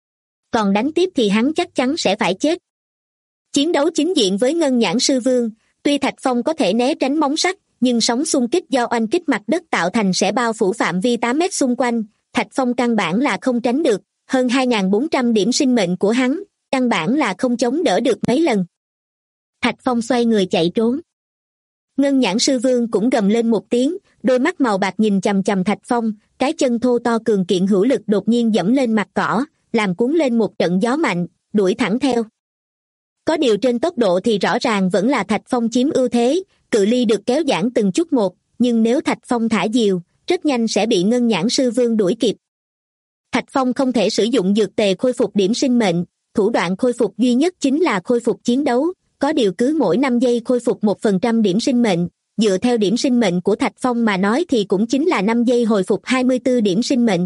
Còn đánh tiếp thì hắn chắc chắn sẽ phải chết. Chiến đấu chính diện với ngân nhãn sư vương, tuy Thạch Phong có thể né tránh móng sắt, nhưng sóng xung kích do oanh kích mặt đất tạo thành sẽ bao phủ phạm vi 8 mét xung quanh, Thạch Phong căn bản là không tránh được, hơn 2.400 điểm sinh mệnh của hắn, căn bản là không chống đỡ được mấy lần. Thạch Phong xoay người chạy trốn. Ngân nhãn sư vương cũng gầm lên một tiếng, đôi mắt màu bạc nhìn chằm chằm Thạch Phong, cái chân thô to cường kiện hữu lực đột nhiên giẫm lên mặt cỏ, làm cuốn lên một trận gió mạnh, đuổi thẳng theo. Có điều trên tốc độ thì rõ ràng vẫn là Thạch Phong chiếm ưu thế, cự ly được kéo giãn từng chút một, nhưng nếu Thạch Phong thả diều, rất nhanh sẽ bị ngân nhãn sư vương đuổi kịp. Thạch Phong không thể sử dụng dược tề khôi phục điểm sinh mệnh, thủ đoạn khôi phục duy nhất chính là khôi phục chiến đấu, có điều cứ mỗi 5 giây khôi phục 1% điểm sinh mệnh, dựa theo điểm sinh mệnh của Thạch Phong mà nói thì cũng chính là 5 giây hồi phục 24 điểm sinh mệnh.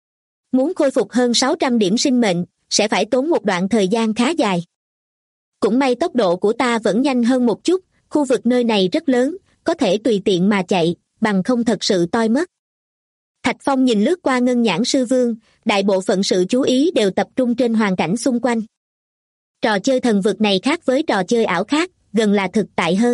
Muốn khôi phục hơn 600 điểm sinh mệnh, sẽ phải tốn một đoạn thời gian khá dài. Cũng may tốc độ của ta vẫn nhanh hơn một chút, khu vực nơi này rất lớn, có thể tùy tiện mà chạy, bằng không thật sự toi mất. Thạch Phong nhìn lướt qua ngân nhãn sư vương, đại bộ phận sự chú ý đều tập trung trên hoàn cảnh xung quanh. Trò chơi thần vực này khác với trò chơi ảo khác, gần là thực tại hơn.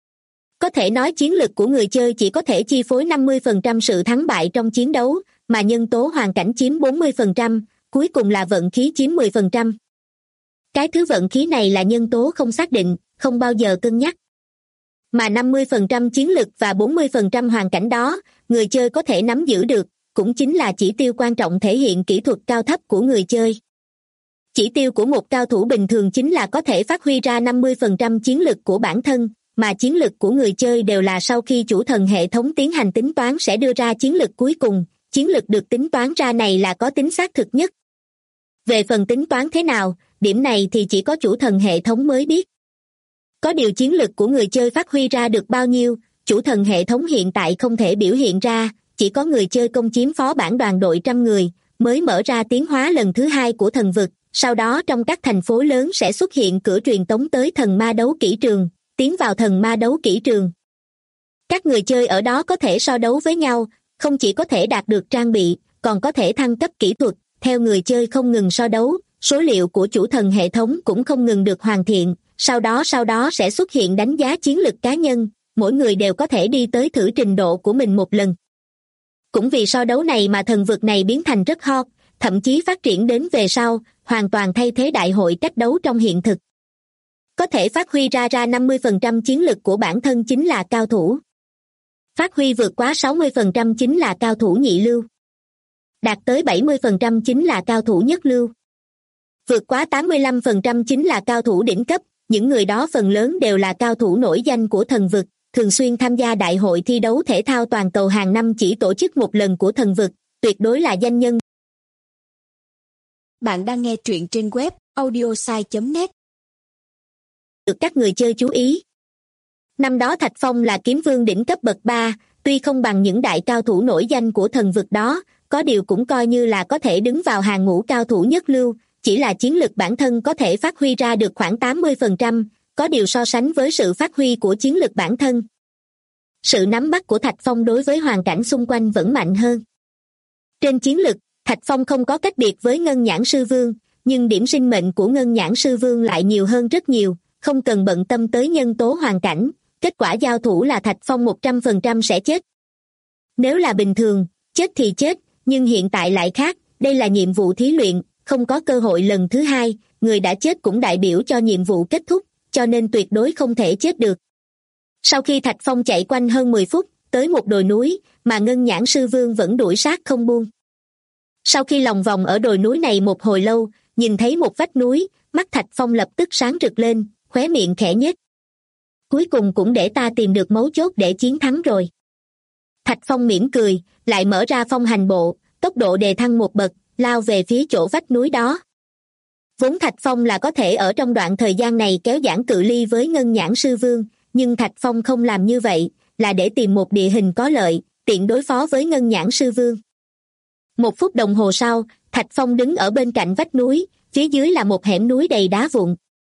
Có thể nói chiến lực của người chơi chỉ có thể chi phối 50% sự thắng bại trong chiến đấu, mà nhân tố hoàn cảnh chiếm 40%, cuối cùng là vận khí chiếm 10%. Cái thứ vận khí này là nhân tố không xác định, không bao giờ cân nhắc. Mà 50% chiến lực và 40% hoàn cảnh đó, người chơi có thể nắm giữ được, cũng chính là chỉ tiêu quan trọng thể hiện kỹ thuật cao thấp của người chơi. Chỉ tiêu của một cao thủ bình thường chính là có thể phát huy ra 50% chiến lực của bản thân, mà chiến lực của người chơi đều là sau khi chủ thần hệ thống tiến hành tính toán sẽ đưa ra chiến lực cuối cùng, chiến lực được tính toán ra này là có tính xác thực nhất. Về phần tính toán thế nào, điểm này thì chỉ có chủ thần hệ thống mới biết. Có điều chiến lực của người chơi phát huy ra được bao nhiêu, chủ thần hệ thống hiện tại không thể biểu hiện ra, chỉ có người chơi công chiếm phó bản đoàn đội 100 người, mới mở ra tiến hóa lần thứ 2 của thần vực, sau đó trong các thành phố lớn sẽ xuất hiện cửa truyền tống tới thần ma đấu kỹ trường, tiến vào thần ma đấu kỹ trường. Các người chơi ở đó có thể so đấu với nhau, không chỉ có thể đạt được trang bị, còn có thể thăng cấp kỹ thuật, theo người chơi không ngừng so đấu, số liệu của chủ thần hệ thống cũng không ngừng được hoàn thiện, sau đó sẽ xuất hiện đánh giá chiến lực cá nhân, mỗi người đều có thể đi tới thử trình độ của mình một lần. Cũng vì so đấu này mà thần vực này biến thành rất hot, thậm chí phát triển đến về sau, hoàn toàn thay thế đại hội cách đấu trong hiện thực. Có thể phát huy ra 50% chiến lực của bản thân chính là cao thủ. Phát huy vượt quá 60% chính là cao thủ nhị lưu. Đạt tới 70% chính là cao thủ nhất lưu. Vượt quá 85% chính là cao thủ đỉnh cấp, những người đó phần lớn đều là cao thủ nổi danh của thần vực, thường xuyên tham gia đại hội thi đấu thể thao toàn cầu hàng năm chỉ tổ chức một lần của thần vực, tuyệt đối là danh nhân. Bạn đang nghe truyện trên web audiosai.net. Được các người chơi chú ý. Năm đó Thạch Phong là kiếm vương đỉnh cấp bậc 3, tuy không bằng những đại cao thủ nổi danh của thần vực đó, có điều cũng coi như là có thể đứng vào hàng ngũ cao thủ nhất lưu, chỉ là chiến lực bản thân có thể phát huy ra được khoảng 80%, có điều so sánh với sự phát huy của chiến lực bản thân. Sự nắm bắt của Thạch Phong đối với hoàn cảnh xung quanh vẫn mạnh hơn. Trên chiến lực, Thạch Phong không có cách biệt với Ngân Nhãn Sư Vương, nhưng điểm sinh mệnh của Ngân Nhãn Sư Vương lại nhiều hơn rất nhiều, không cần bận tâm tới nhân tố hoàn cảnh, kết quả giao thủ là Thạch Phong 100% sẽ chết. Nếu là bình thường, chết thì chết, nhưng hiện tại lại khác, đây là nhiệm vụ thí luyện, không có cơ hội lần thứ hai, người đã chết cũng đại biểu cho nhiệm vụ kết thúc, cho nên tuyệt đối không thể chết được. Sau khi Thạch Phong chạy quanh hơn 10 phút, tới một đồi núi, mà Ngân Nhãn Sư Vương vẫn đuổi sát không buông. Sau khi lòng vòng ở đồi núi này một hồi lâu, nhìn thấy một vách núi, mắt Thạch Phong lập tức sáng rực lên, khóe miệng khẽ nhếch. Cuối cùng cũng để ta tìm được mấu chốt để chiến thắng rồi. Thạch Phong mỉm cười, lại mở ra phong hành bộ, tốc độ đề thăng một bậc, lao về phía chỗ vách núi đó. Vốn Thạch Phong là có thể ở trong đoạn thời gian này kéo giãn cự ly với Ngân Nhãn Sư Vương, nhưng Thạch Phong không làm như vậy, là để tìm một địa hình có lợi, tiện đối phó với Ngân Nhãn Sư Vương. 1 phút đồng hồ sau, Thạch Phong đứng ở bên cạnh vách núi, phía dưới là một hẻm núi đầy đá vụn.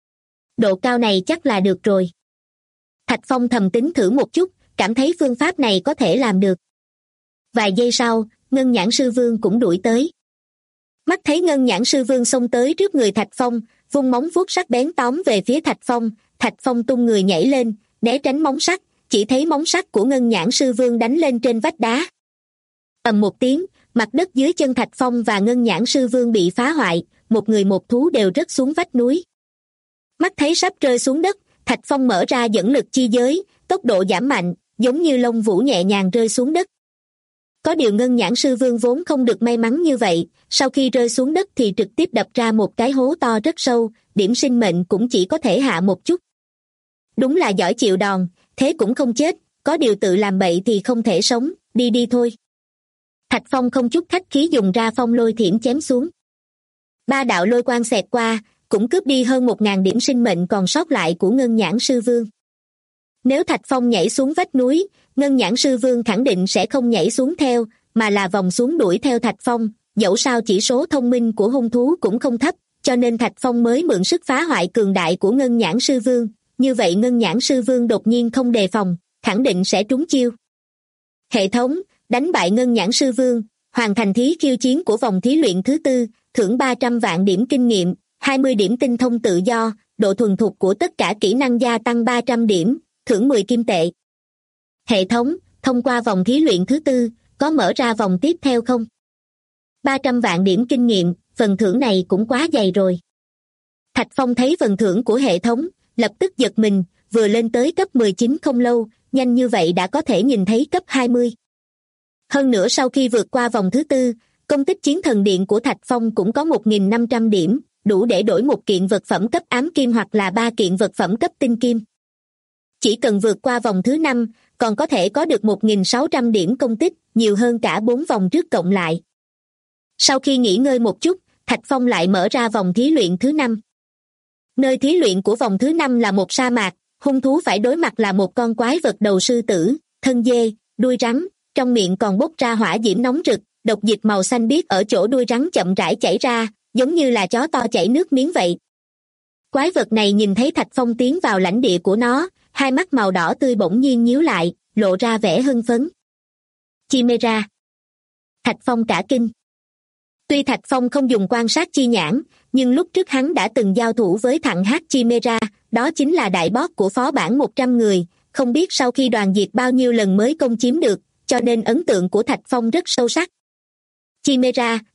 Độ cao này chắc là được rồi. Thạch Phong thầm tính thử một chút, cảm thấy phương pháp này có thể làm được. Vài giây sau, Ngân Nhãn Sư Vương cũng đuổi tới. Mắt thấy Ngân Nhãn Sư Vương xông tới trước người Thạch Phong, vung móng vuốt sắc bén tóm về phía Thạch Phong tung người nhảy lên, né tránh móng sắt, chỉ thấy móng sắt của Ngân Nhãn Sư Vương đánh lên trên vách đá. Ầm một tiếng, mặt đất dưới chân Thạch Phong và Ngân Nhãn Sư Vương bị phá hoại, một người một thú đều rớt xuống vách núi. Mắt thấy sắp rơi xuống đất, Thạch Phong mở ra dẫn lực chi giới, tốc độ giảm mạnh, giống như lông vũ nhẹ nhàng rơi xuống đất. Có điều Ngân Nhãn Sư Vương vốn không được may mắn như vậy, sau khi rơi xuống đất thì trực tiếp đập ra một cái hố to rất sâu, điểm sinh mệnh cũng chỉ có thể hạ một chút. Đúng là giỏi chịu đòn, thế cũng không chết, có điều tự làm bậy thì không thể sống, đi thôi. Thạch Phong không chút khách khí dùng ra phong lôi thiểm chém xuống. 3 đạo lôi quang xẹt qua, cũng cướp đi hơn 1000 điểm sinh mệnh còn sót lại của Ngân Nhãn Sư Vương. Nếu Thạch Phong nhảy xuống vách núi, Ngân Nhãn Sư Vương khẳng định sẽ không nhảy xuống theo, mà là vòng xuống đuổi theo Thạch Phong, dẫu sao chỉ số thông minh của hung thú cũng không thấp, cho nên Thạch Phong mới mượn sức phá hoại cường đại của Ngân Nhãn Sư Vương, như vậy Ngân Nhãn Sư Vương đột nhiên không đề phòng, khẳng định sẽ trúng chiêu. Hệ thống, đánh bại Ngân Nhãn Sư Vương, hoàn thành thí khiêu chiến của vòng thí luyện thứ 4, thưởng 300 vạn điểm kinh nghiệm, 20 điểm tinh thông tự do, độ thuần thục của tất cả kỹ năng gia tăng 300 điểm, thưởng 10 kim tệ. Hệ thống, thông qua vòng thí luyện thứ 4, có mở ra vòng tiếp theo không? 300 vạn điểm kinh nghiệm, phần thưởng này cũng quá dày rồi. Thạch Phong thấy phần thưởng của hệ thống, lập tức giật mình, vừa lên tới cấp 19 không lâu, nhanh như vậy đã có thể nhìn thấy cấp 20. Hơn nữa sau khi vượt qua vòng thứ 4, công tích chiến thần điện của Thạch Phong cũng có 1.500 điểm, đủ để đổi 1 kiện vật phẩm cấp ám kim hoặc là 3 kiện vật phẩm cấp tinh kim. Chỉ cần vượt qua vòng thứ 5, còn có thể có được 1.600 điểm công tích, nhiều hơn cả 4 vòng trước cộng lại. Sau khi nghỉ ngơi một chút, Thạch Phong lại mở ra vòng thí luyện thứ 5. Nơi thí luyện của vòng thứ 5 là một sa mạc, hung thú phải đối mặt là một con quái vật đầu sư tử, thân dê, đuôi rắn, trong miệng còn bốc ra hỏa diễm nóng rực, độc dịch màu xanh biếc ở chỗ đuôi rắn chậm rãi chảy ra, giống như là chó to chảy nước miếng vậy. Quái vật này nhìn thấy Thạch Phong tiến vào lãnh địa của nó, hai mắt màu đỏ tươi bỗng nhiên nhíu lại, lộ ra vẻ hưng phấn. Chimera. Thạch Phong cả kinh. Tuy Thạch Phong không dùng quan sát chi nhãn, nhưng lúc trước hắn đã từng giao thủ với thằng H Chimera, đó chính là đại boss của phó bản 100 người, không biết sau khi đoàn diệt bao nhiêu lần mới công chiếm được, cho nên ấn tượng của Thạch Phong rất sâu sắc. Chimera,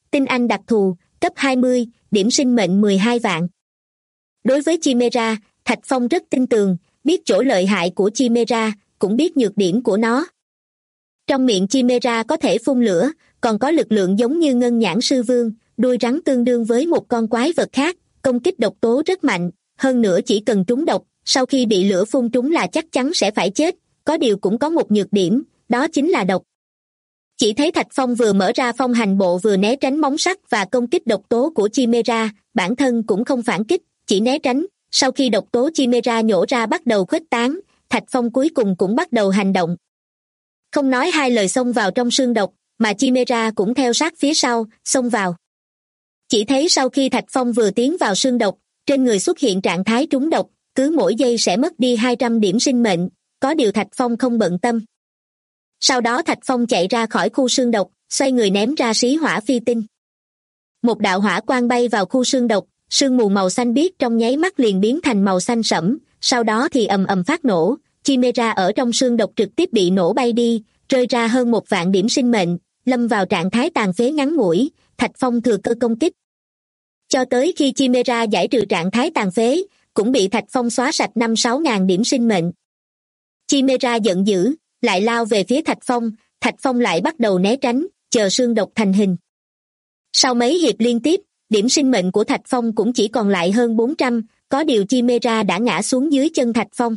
tinh anh đặc thù, cấp 20, điểm sinh mệnh 12 vạn. Đối với Chimera, Thạch Phong rất tin tưởng, biết chỗ lợi hại của Chimera, cũng biết nhược điểm của nó. Trong miệng Chimera có thể phun lửa, còn có lực lượng giống như ngân nhãn sư vương, đuôi rắn tương đương với một con quái vật khác, công kích độc tố rất mạnh, hơn nữa chỉ cần trúng độc, sau khi bị lửa phun trúng là chắc chắn sẽ phải chết, có điều cũng có một nhược điểm, đó chính là độc. Chỉ thấy Thạch Phong vừa mở ra phong hành bộ vừa né tránh móng sắt và công kích độc tố của Chimera, bản thân cũng không phản kích, chỉ né tránh, sau khi độc tố Chimera nhổ ra bắt đầu khuếch tán, Thạch Phong cuối cùng cũng bắt đầu hành động. Không nói hai lời xông vào trong xương độc, mà Chimera cũng theo sát phía sau, xông vào. Chỉ thấy sau khi Thạch Phong vừa tiến vào xương độc, trên người xuất hiện trạng thái trúng độc, cứ mỗi giây sẽ mất đi 200 điểm sinh mệnh, có điều Thạch Phong không bận tâm. Sau đó Thạch Phong chạy ra khỏi khu xương độc, xoay người ném ra xí hỏa phi tinh. Một đạo hỏa quang bay vào khu xương độc, sương mù màu xanh biếc trong nháy mắt liền biến thành màu xanh sẫm, sau đó thì ầm ầm phát nổ, Chimera ở trong xương độc trực tiếp bị nổ bay đi, rơi ra hơn 1 vạn điểm sinh mệnh, lâm vào trạng thái tàn phế ngắn ngủi, Thạch Phong thừa cơ công kích. Cho tới khi Chimera giải trừ trạng thái tàn phế, cũng bị Thạch Phong xóa sạch 5-6 ngàn điểm sinh mệnh. Chimera giận dữ, lại lao về phía Thạch Phong lại bắt đầu né tránh, chờ xương độc thành hình. Sau mấy hiệp liên tiếp, điểm sinh mệnh của Thạch Phong cũng chỉ còn lại hơn 400, có điều Chimera đã ngã xuống dưới chân Thạch Phong.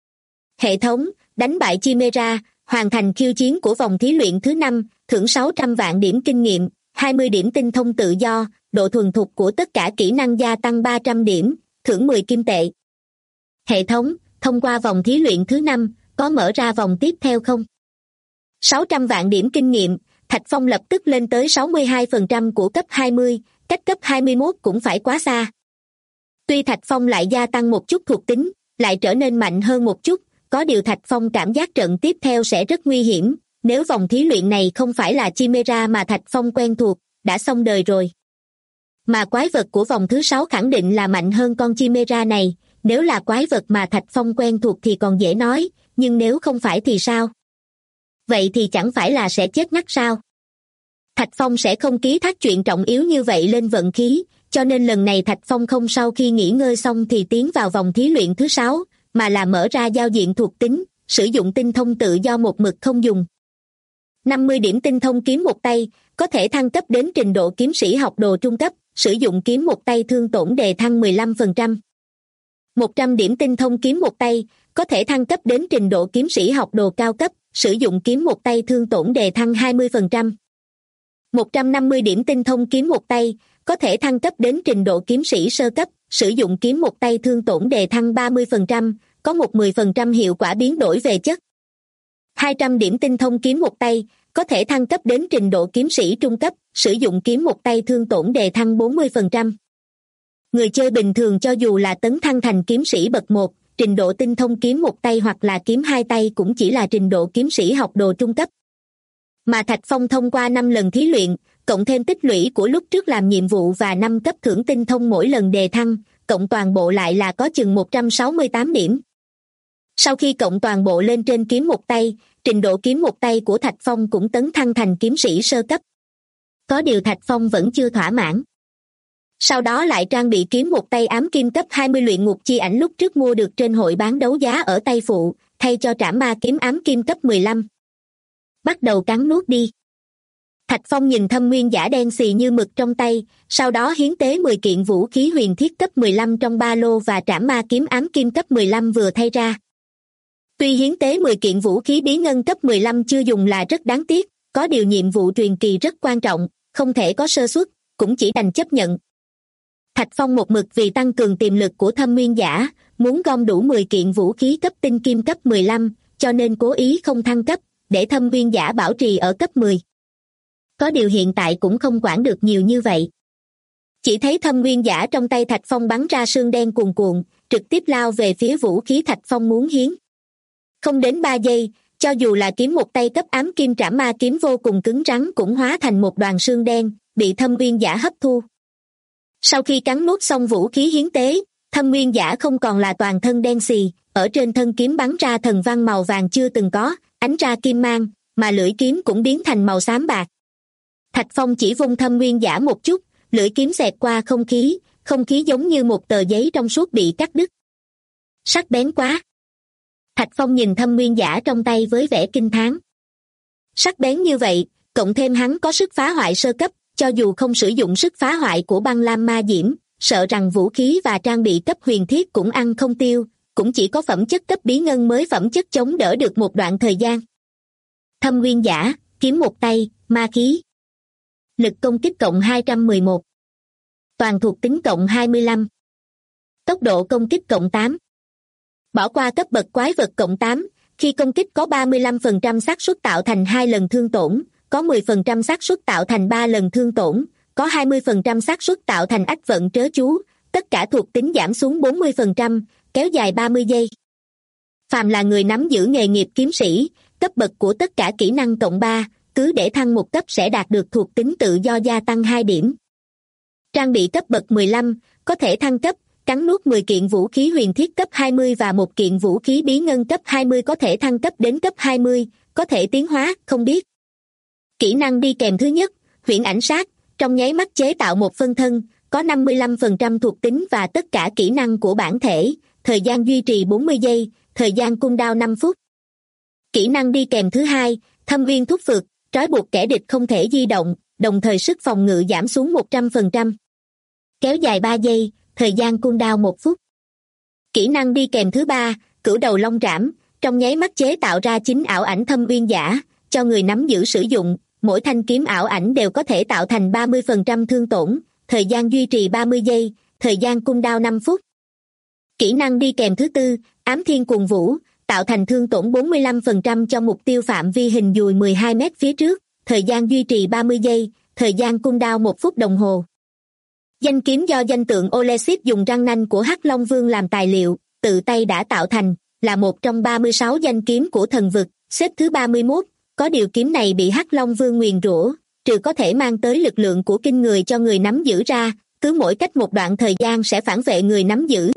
Hệ thống, đánh bại Chimera, hoàn thành khiêu chiến của vòng thí luyện thứ 5, thưởng 600 vạn điểm kinh nghiệm, 20 điểm tinh thông tự do, độ thuần thục của tất cả kỹ năng gia tăng 300 điểm, thưởng 10 kim tệ. Hệ thống, thông qua vòng thí luyện thứ 5, có mở ra vòng tiếp theo không? 600 vạn điểm kinh nghiệm, Thạch Phong lập tức lên tới 62% của cấp 20, cách cấp 21 cũng phải quá xa. Tuy Thạch Phong lại gia tăng một chút thuộc tính, lại trở nên mạnh hơn một chút, có điều Thạch Phong cảm giác trận tiếp theo sẽ rất nguy hiểm, nếu vòng thí luyện này không phải là Chimera mà Thạch Phong quen thuộc, đã xong đời rồi. Mà quái vật của vòng thứ 6 khẳng định là mạnh hơn con Chimera này, nếu là quái vật mà Thạch Phong quen thuộc thì còn dễ nói, nhưng nếu không phải thì sao? Vậy thì chẳng phải là sẽ chết ngắt sao? Thạch Phong sẽ không ký thác chuyện trọng yếu như vậy lên vận khí, cho nên lần này Thạch Phong không sau khi nghỉ ngơi xong thì tiến vào vòng thí luyện thứ 6, mà là mở ra giao diện thuộc tính, sử dụng tinh thông tự do một mực không dùng. 50 điểm tinh thông kiếm một tay, có thể thăng cấp đến trình độ kiếm sĩ học đồ trung cấp, sử dụng kiếm một tay thương tổn đề thăng 15%. 100 điểm tinh thông kiếm một tay, có thể thăng cấp đến trình độ kiếm sĩ học đồ cao cấp, sử dụng kiếm một tay thương tổn đề thăng 20%. 150 điểm tinh thông kiếm một tay, có thể thăng cấp đến trình độ kiếm sĩ sơ cấp, sử dụng kiếm một tay thương tổn đề thăng 30%, có một 10% hiệu quả biến đổi về chất. 200 điểm tinh thông kiếm một tay, có thể thăng cấp đến trình độ kiếm sĩ trung cấp, sử dụng kiếm một tay thương tổn đề thăng 40%. Người chơi bình thường cho dù là tấn thăng thành kiếm sĩ bậc 1, trình độ tinh thông kiếm một tay hoặc là kiếm hai tay cũng chỉ là trình độ kiếm sĩ học đồ trung cấp. Mà Thạch Phong thông qua 5 lần thí luyện, cộng thêm tích lũy của lúc trước làm nhiệm vụ và 5 cấp thưởng tinh thông mỗi lần đề thăng, cộng toàn bộ lại là có chừng 168 điểm. Sau khi cộng toàn bộ lên trên kiếm một tay, trình độ kiếm một tay của Thạch Phong cũng tấn thăng thành kiếm sĩ sơ cấp. Có điều Thạch Phong vẫn chưa thỏa mãn. Sau đó lại trang bị kiếm một tay ám kim cấp 20 luyện ngục chi ảnh lúc trước mua được trên hội bán đấu giá ở tay phụ, thay cho trảm ma kiếm ám kim cấp 15. Bắt đầu cắn nuốt đi. Thạch Phong nhìn thâm nguyên giả đen xì như mực trong tay, sau đó hiến tế 10 kiện vũ khí huyền thiết cấp 15 trong ba lô và trảm ma kiếm ám kim cấp 15 vừa thay ra. Tuy hiến tế 10 kiện vũ khí bí ngân cấp 15 chưa dùng là rất đáng tiếc, có điều nhiệm vụ truyền kỳ rất quan trọng, không thể có sơ suất, cũng chỉ đành chấp nhận. Thạch Phong một mực vì tăng cường tiềm lực của thâm nguyên giả, muốn gom đủ 10 kiện vũ khí cấp tinh kim cấp 15, cho nên cố ý không thăng cấp, để thâm nguyên giả bảo trì ở cấp 10. Có điều hiện tại cũng không quản được nhiều như vậy. Chỉ thấy thâm nguyên giả trong tay Thạch Phong bắn ra sương đen cuồn cuộn, trực tiếp lao về phía vũ khí Thạch Phong muốn hiến. Không đến 3 giây, cho dù là kiếm một tay cấp ám kim trảm ma kiếm vô cùng cứng rắn cũng hóa thành một đoàn sương đen, bị thâm nguyên giả hấp thu. Sau khi cắn nuốt xong vũ khí hiến tế, thâm nguyên giả không còn là toàn thân đen xì, ở trên thân kiếm bắn ra thần văn màu vàng chưa từng có, ánh ra kim mang, mà lưỡi kiếm cũng biến thành màu xám bạc. Thạch Phong chỉ vung Thâm Nguyên Giả một chút, lưỡi kiếm xẹt qua không khí giống như một tờ giấy trong suốt bị cắt đứt. Sắc bén quá. Thạch Phong nhìn Thâm Nguyên Giả trong tay với vẻ kinh thán. Sắc bén như vậy, cộng thêm hắn có sức phá hoại sơ cấp, cho dù không sử dụng sức phá hoại của băng lam ma diễm, sợ rằng vũ khí và trang bị cấp huyền thiết cũng ăn không tiêu, cũng chỉ có phẩm chất cấp bí ngân mới phẩm chất chống đỡ được một đoạn thời gian. Thâm Nguyên Giả, kiếm một tay, ma khí. Lực công kích cộng 211. Toàn thuộc tính cộng 25. Tốc độ công kích cộng 8. Bỏ qua cấp bậc quái vật cộng 8, khi công kích có 35% xác suất tạo thành 2 lần thương tổn, có 10% xác suất tạo thành 3 lần thương tổn, có 20% xác suất tạo thành ách vận trớ chú, tất cả thuộc tính giảm xuống 40%, kéo dài 30 giây. Phàm là người nắm giữ nghề nghiệp kiếm sĩ, cấp bậc của tất cả kỹ năng cộng 3, cứ để thăng một cấp sẽ đạt được thuộc tính tự do gia tăng 2 điểm. Trang bị cấp bậc 15, có thể thăng cấp, cắn nuốt 10 kiện vũ khí huyền thiết cấp 20 và một kiện vũ khí bí ngân cấp 20 có thể thăng cấp đến cấp 20, có thể tiến hóa, không biết. Kỹ năng đi kèm thứ nhất, huyễn ảnh sát, trong nháy mắt chế tạo một phân thân, có 55% thuộc tính và tất cả kỹ năng của bản thể, thời gian duy trì 40 giây, thời gian cooldown 5 phút. Kỹ năng đi kèm thứ hai, thâm viên thúc phược, trói buộc kẻ địch không thể di động, đồng thời sức phòng ngự giảm xuống 100%. Kéo dài 3 giây, thời gian cooldown 1 phút. Kỹ năng đi kèm thứ ba, cửu đầu long trảm, trong nháy mắt chế tạo ra 9 ảo ảnh thâm uyên giả, cho người nắm giữ sử dụng, mỗi thanh kiếm ảo ảnh đều có thể tạo thành 30% thương tổn, thời gian duy trì 30 giây, thời gian cooldown 5 phút. Kỹ năng đi kèm thứ tư, ám thiên cuồng vũ, tạo thành thương tổn 45% cho mục tiêu phạm vi hình dùi 12 mét phía trước, thời gian duy trì 30 giây, thời gian cooldown 1 phút đồng hồ. Danh kiếm do danh tượng Olesit dùng răng nanh của Hắc Long Vương làm tài liệu, tự tay đã tạo thành, là một trong 36 danh kiếm của thần vực, xếp thứ 31, có điều kiếm này bị Hắc Long Vương nguyền rủa, trừ có thể mang tới lực lượng của kinh người cho người nắm giữ ra, cứ mỗi cách một đoạn thời gian sẽ phản vệ người nắm giữ.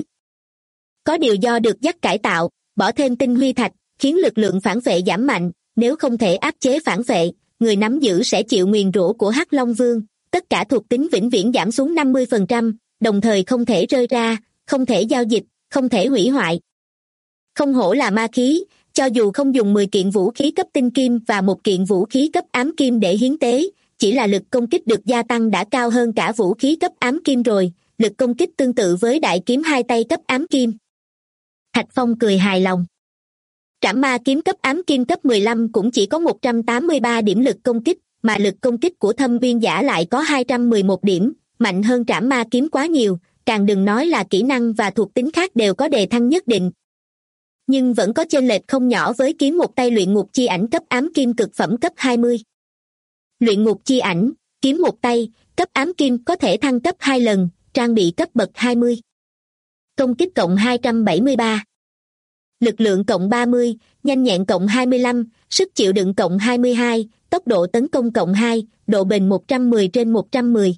Có điều do được dắt cải tạo, bỏ thêm tinh huy thạch, khiến lực lượng phản vệ giảm mạnh, nếu không thể áp chế phản vệ, người nắm giữ sẽ chịu nguyền rủa của Hắc Long Vương, tất cả thuộc tính vĩnh viễn giảm xuống 50%, đồng thời không thể rơi ra, không thể giao dịch, không thể hủy hoại. Không hổ là ma khí, cho dù không dùng 10 kiện vũ khí cấp tinh kim và một kiện vũ khí cấp ám kim để hiến tế, chỉ là lực công kích được gia tăng đã cao hơn cả vũ khí cấp ám kim rồi, lực công kích tương tự với đại kiếm hai tay cấp ám kim. Thạch Phong cười hài lòng. Trảm ma kiếm cấp ám kim cấp 15 cũng chỉ có 183 điểm lực công kích, mà lực công kích của thâm uyên giả lại có 211 điểm, mạnh hơn trảm ma kiếm quá nhiều, càng đừng nói là kỹ năng và thuộc tính khác đều có đề thăng nhất định. Nhưng vẫn có chênh lệch không nhỏ với kiếm một tay luyện ngục chi ảnh cấp ám kim cực phẩm cấp 20. Luyện ngục chi ảnh, kiếm một tay, cấp ám kim có thể thăng cấp 2 lần, trang bị cấp bậc 20. Công kích cộng 273. Lực lượng cộng 30, nhanh nhẹn cộng 25, sức chịu đựng cộng 22, tốc độ tấn công cộng 2, độ bền 110/110.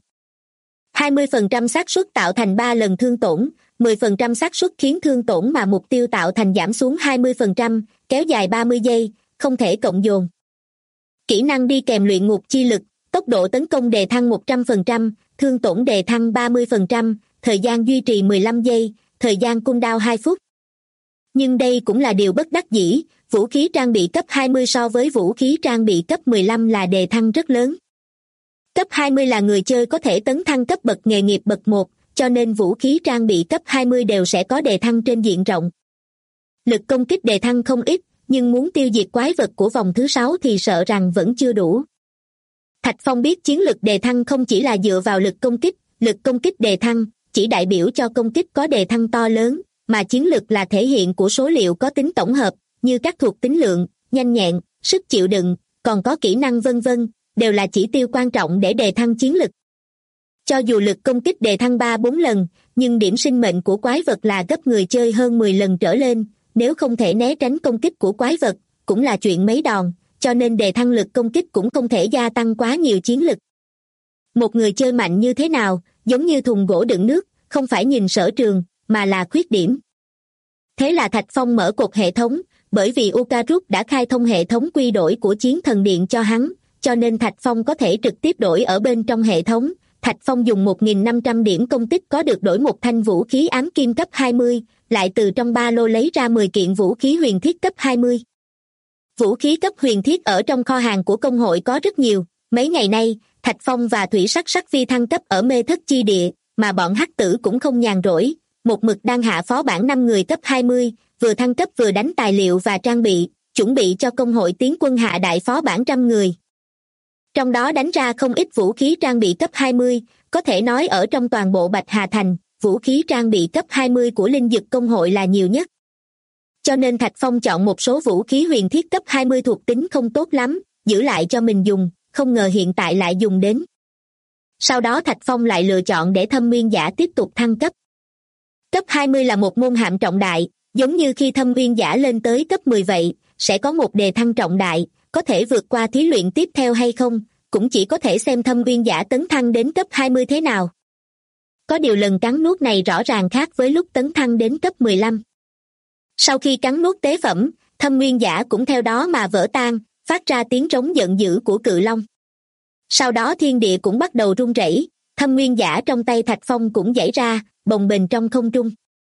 20% xác suất tạo thành 3 lần thương tổn, 10% xác suất khiến thương tổn mà mục tiêu tạo thành giảm xuống 20%, kéo dài 30 giây, không thể cộng dồn. Kỹ năng đi kèm luyện ngục chi lực, tốc độ tấn công đề thăng 100%, thương tổn đề thăng 30%, thời gian duy trì 15 giây, thời gian cooldown 2 phút. Nhưng đây cũng là điều bất đắc dĩ, vũ khí trang bị cấp 20 so với vũ khí trang bị cấp 15 là đề thăng rất lớn. Cấp 20 là người chơi có thể tấn thăng cấp bậc nghề nghiệp bậc 1, cho nên vũ khí trang bị cấp 20 đều sẽ có đề thăng trên diện rộng. Lực công kích đề thăng không ít, nhưng muốn tiêu diệt quái vật của vòng thứ 6 thì sợ rằng vẫn chưa đủ. Thạch Phong biết chiến lực đề thăng không chỉ là dựa vào lực công kích đề thăng chỉ đại biểu cho công kích có đề thăng to lớn, mà chiến lực là thể hiện của số liệu có tính tổng hợp, như các thuộc tính lượng, nhanh nhẹn, sức chịu đựng, còn có kỹ năng vân vân, đều là chỉ tiêu quan trọng để đề thăng chiến lực. Cho dù lực công kích đề thăng 3-4 lần, nhưng điểm sinh mệnh của quái vật là gấp người chơi hơn 10 lần trở lên, nếu không thể né tránh công kích của quái vật, cũng là chuyện mấy đòn, cho nên đề thăng lực công kích cũng không thể gia tăng quá nhiều chiến lực. Một người chơi mạnh như thế nào, giống như thùng gỗ đựng nước, không phải nhìn sở trường, mà là khuyết điểm. Thế là Thạch Phong mở cột hệ thống, bởi vì Ukarut đã khai thông hệ thống quy đổi của chiến thần điện cho hắn, cho nên Thạch Phong có thể trực tiếp đổi ở bên trong hệ thống. Thạch Phong dùng 1.500 điểm công tích có được đổi một thanh vũ khí ám kim cấp 20, lại từ trong ba lô lấy ra 10 kiện vũ khí huyền thiết cấp 20. Vũ khí cấp huyền thiết ở trong kho hàng của công hội có rất nhiều. Mấy ngày nay, Thạch Phong và Thủy Sắc Sắc Phi thăng cấp ở mê thất chi địa, mà bọn hắc tử cũng không nhàn rỗi, một mực đang hạ phó bản 5 người cấp 20, vừa thăng cấp vừa đánh tài liệu và trang bị, chuẩn bị cho công hội tiến quân hạ đại phó bản 100 người. Trong đó đánh ra không ít vũ khí trang bị cấp 20, có thể nói ở trong toàn bộ Bạch Hà Thành, vũ khí trang bị cấp 20 của linh dực công hội là nhiều nhất. Cho nên Thạch Phong chọn một số vũ khí huyền thiết cấp 20 thuộc tính không tốt lắm, giữ lại cho mình dùng, không ngờ hiện tại lại dùng đến. Sau đó Thạch Phong lại lựa chọn để Thâm Nguyên Giả tiếp tục thăng cấp. Cấp 20 là một môn hàm trọng đại, giống như khi Thâm Nguyên Giả lên tới cấp 10 vậy, sẽ có một đề thăng trọng đại, có thể vượt qua thí luyện tiếp theo hay không, cũng chỉ có thể xem Thâm Nguyên Giả tấn thăng đến cấp 20 thế nào. Có điều lần cắn nuốt này rõ ràng khác với lúc tấn thăng đến cấp 15. Sau khi cắn nuốt tế phẩm, Thâm Nguyên Giả cũng theo đó mà vỡ tan, phát ra tiếng trống giận dữ của cự long. Sau đó thiên địa cũng bắt đầu rung rẩy, Thâm Nguyên Giả trong tay Thạch Phong cũng giãy ra, bồng bềnh trong không trung.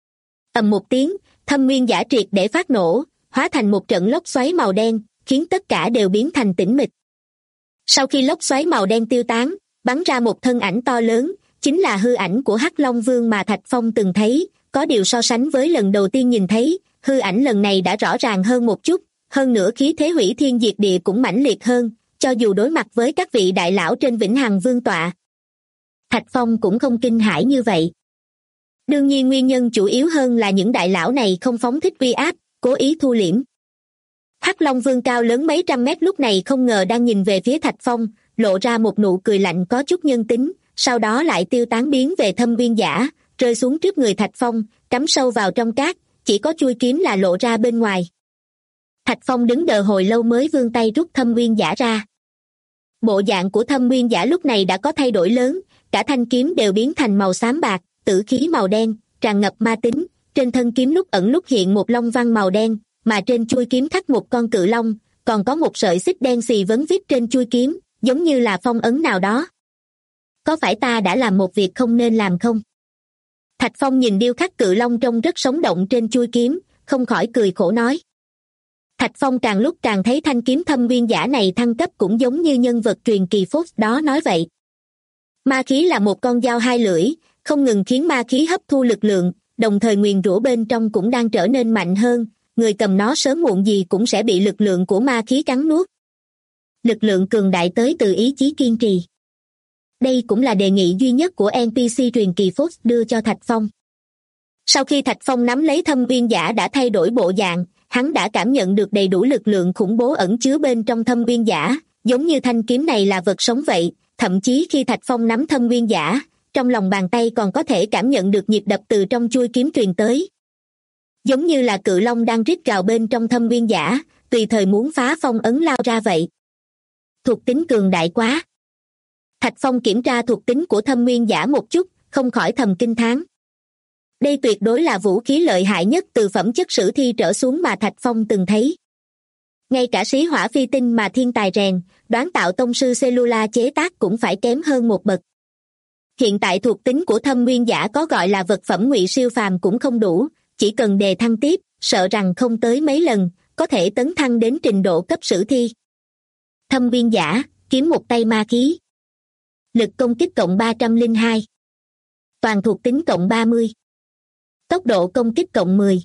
Ầm một tiếng, Thâm Nguyên Giả triệt để phát nổ, hóa thành một trận lốc xoáy màu đen, khiến tất cả đều biến thành tĩnh mịch. Sau khi lốc xoáy màu đen tiêu tán, bắn ra một thân ảnh to lớn, chính là hư ảnh của Hắc Long Vương mà Thạch Phong từng thấy, có điều so sánh với lần đầu tiên nhìn thấy, hư ảnh lần này đã rõ ràng hơn một chút, hơn nữa khí thế hủy thiên diệt địa cũng mãnh liệt hơn, cho dù đối mặt với các vị đại lão trên Vĩnh Hằng Vương tọa. Thạch Phong cũng không kinh hãi như vậy. Đương nhiên nguyên nhân chủ yếu hơn là những đại lão này không phóng thích uy áp, cố ý thu liễm. Hắc Long Vương cao lớn mấy trăm mét lúc này không ngờ đang nhìn về phía Thạch Phong, lộ ra một nụ cười lạnh có chút nhân tính, sau đó lại tiêu tán biến về Thâm Nguyên Giả, rơi xuống trước người Thạch Phong, cắm sâu vào trong cát, chỉ có chuôi kiếm là lộ ra bên ngoài. Thạch Phong đứng đợi hồi lâu mới vươn tay rút Thâm Nguyên Giả ra. Bộ dạng của Thâm Nguyên Giả lúc này đã có thay đổi lớn, cả thanh kiếm đều biến thành màu xám bạc, tử khí màu đen, tràn ngập ma tính, trên thân kiếm lúc ẩn lúc hiện một long văn màu đen, mà trên chuôi kiếm khắc một con cự long, còn có một sợi xích đen xì vấn vít trên chuôi kiếm, giống như là phong ấn nào đó. Có phải ta đã làm một việc không nên làm không? Thạch Phong nhìn điêu khắc cự long trông rất sống động trên chuôi kiếm, không khỏi cười khổ nói. Thạch Phong càng lúc càng thấy thanh kiếm Thâm Nguyên Giả này thăng cấp cũng giống như nhân vật truyền kỳ Fox đó nói vậy. Ma khí là một con dao hai lưỡi, không ngừng khiến ma khí hấp thu lực lượng, đồng thời nguyền rủa bên trong cũng đang trở nên mạnh hơn, người cầm nó sớm muộn gì cũng sẽ bị lực lượng của ma khí cắn nuốt. Lực lượng cường đại tới từ ý chí kiên trì. Đây cũng là đề nghị duy nhất của NPC truyền kỳ Fox đưa cho Thạch Phong. Sau khi Thạch Phong nắm lấy Thâm Nguyên Giả đã thay đổi bộ dạng, hắn đã cảm nhận được đầy đủ lực lượng khủng bố ẩn chứa bên trong Thâm Nguyên Giả, giống như thanh kiếm này là vật sống vậy, thậm chí khi Thạch Phong nắm Thâm Nguyên Giả, trong lòng bàn tay còn có thể cảm nhận được nhịp đập từ trong chuôi kiếm truyền tới. Giống như là cự long đang rít gào bên trong Thâm Nguyên Giả, tùy thời muốn phá phong ấn lao ra vậy. Thuộc tính cường đại quá. Thạch Phong kiểm tra thuộc tính của Thâm Nguyên Giả một chút, không khỏi thầm kinh thán. Đây tuyệt đối là vũ khí lợi hại nhất từ phẩm chất sử thi trở xuống mà Thạch Phong từng thấy. Ngay cả sĩ hỏa phi tinh mà thiên tài rèn, đoán tạo tông sư Cellula chế tác cũng phải kém hơn một bậc. Hiện tại thuộc tính của Thâm Nguyên Giả có gọi là vật phẩm ngụy siêu phàm cũng không đủ, chỉ cần đề thăng tiếp, sợ rằng không tới mấy lần, có thể tấn thăng đến trình độ cấp sử thi. Thâm Nguyên Giả, kiếm một tay ma khí. Lực công kích cộng 302. Toàn thuộc tính cộng 30. Tốc độ công kích cộng 10.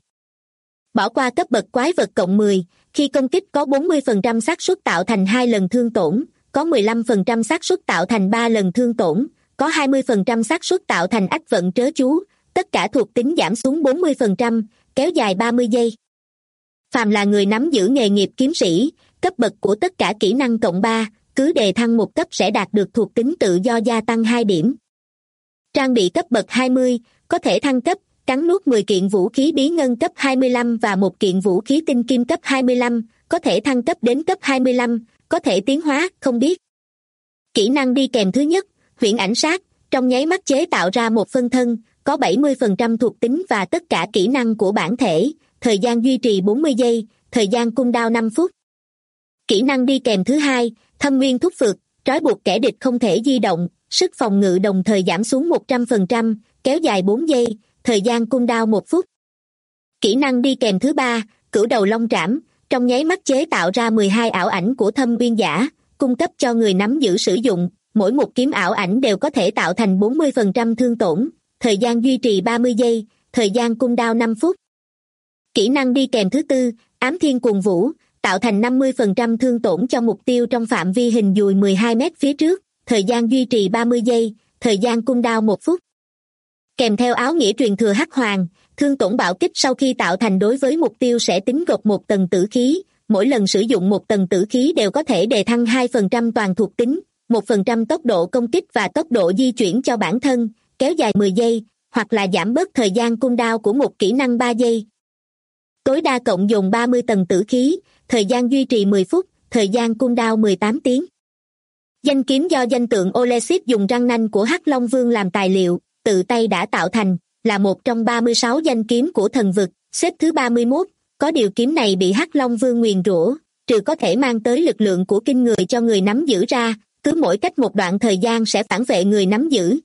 Bỏ qua cấp bậc quái vật cộng 10, khi công kích có 40% xác suất tạo thành 2 lần thương tổn, có 15% xác suất tạo thành 3 lần thương tổn, có 20% xác suất tạo thành ách vận trớ chú, tất cả thuộc tính giảm xuống 40%, kéo dài 30 giây. Phàm là người nắm giữ nghề nghiệp kiếm sĩ, cấp bậc của tất cả kỹ năng cộng 3, cứ đề thăng một cấp sẽ đạt được thuộc tính tự do gia tăng 2 điểm. Trang bị cấp bậc 20, có thể thăng cấp, cắn nuốt 10 kiện vũ khí bí ngân cấp 25 và 1 kiện vũ khí tinh kim cấp 25, có thể thăng cấp đến cấp 25, có thể tiến hóa, không biết. Kỹ năng đi kèm thứ nhất, huyễn ảnh sát, trong nháy mắt chế tạo ra một phân thân, có 70% thuộc tính và tất cả kỹ năng của bản thể, thời gian duy trì 40 giây, thời gian cooldown 5 phút. Kỹ năng đi kèm thứ hai, Thâm nguyên thúc phược, trói buộc kẻ địch không thể di động, sức phòng ngự đồng thời giảm xuống 100%, kéo dài 4 giây, thời gian cooldown 1 phút. Kỹ năng đi kèm thứ 3, cửu đầu long trảm, trong nháy mắt chế tạo ra 12 ảo ảnh của thâm nguyên giả, cung cấp cho người nắm giữ sử dụng, mỗi một kiếm ảo ảnh đều có thể tạo thành 40% thương tổn, thời gian duy trì 30 giây, thời gian cooldown 5 phút. Kỹ năng đi kèm thứ 4, ám thiên cuồng vũ, tạo thành 50% thương tổn cho mục tiêu trong phạm vi hình dùi 12 mét phía trước, thời gian duy trì 30 giây, thời gian cooldown 1 phút. Kèm theo áo nghĩa truyền thừa hắc hoàng, thương tổn bạo kích sau khi tạo thành đối với mục tiêu sẽ tính gộp 1 tầng tử khí, mỗi lần sử dụng 1 tầng tử khí đều có thể đề thăng 2% toàn thuộc tính, 1% tốc độ công kích và tốc độ di chuyển cho bản thân, kéo dài 10 giây, hoặc là giảm bớt thời gian cooldown của một kỹ năng 3 giây. Tối đa cộng dồn 30 tầng tử khí, thời gian duy trì 10 phút, thời gian cooldown 18 tiếng. Danh kiếm do danh tượng Olesit dùng răng nanh của Hắc Long Vương làm tài liệu, tự tay đã tạo thành, là một trong 36 danh kiếm của thần vực, xếp thứ 31, có điều kiếm này bị Hắc Long Vương nguyền rủa, trừ có thể mang tới lực lượng của kinh người cho người nắm giữ ra, cứ mỗi cách một đoạn thời gian sẽ phản vệ người nắm giữ.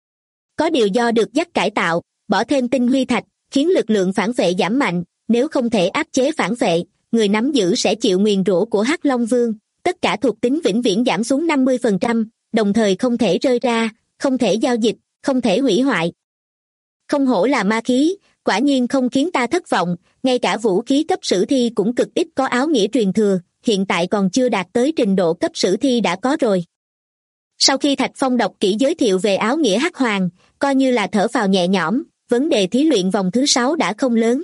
Có điều do được dắt cải tạo, bỏ thêm tinh huy thạch, khiến lực lượng phản vệ giảm mạnh, nếu không thể áp chế phản vệ, người nắm giữ sẽ chịu nguyền rủa của Hắc Long Vương, tất cả thuộc tính vĩnh viễn giảm xuống 50%, đồng thời không thể rơi ra, không thể giao dịch, không thể hủy hoại. Không hổ là ma khí, quả nhiên không khiến ta thất vọng, ngay cả vũ khí cấp sử thi cũng cực ít có áo nghĩa truyền thừa, hiện tại còn chưa đạt tới trình độ cấp sử thi đã có rồi. Sau khi Thạch Phong đọc kỹ giới thiệu về áo nghĩa hắc hoàng, coi như là thở phào nhẹ nhõm, vấn đề thí luyện vòng thứ 6 đã không lớn.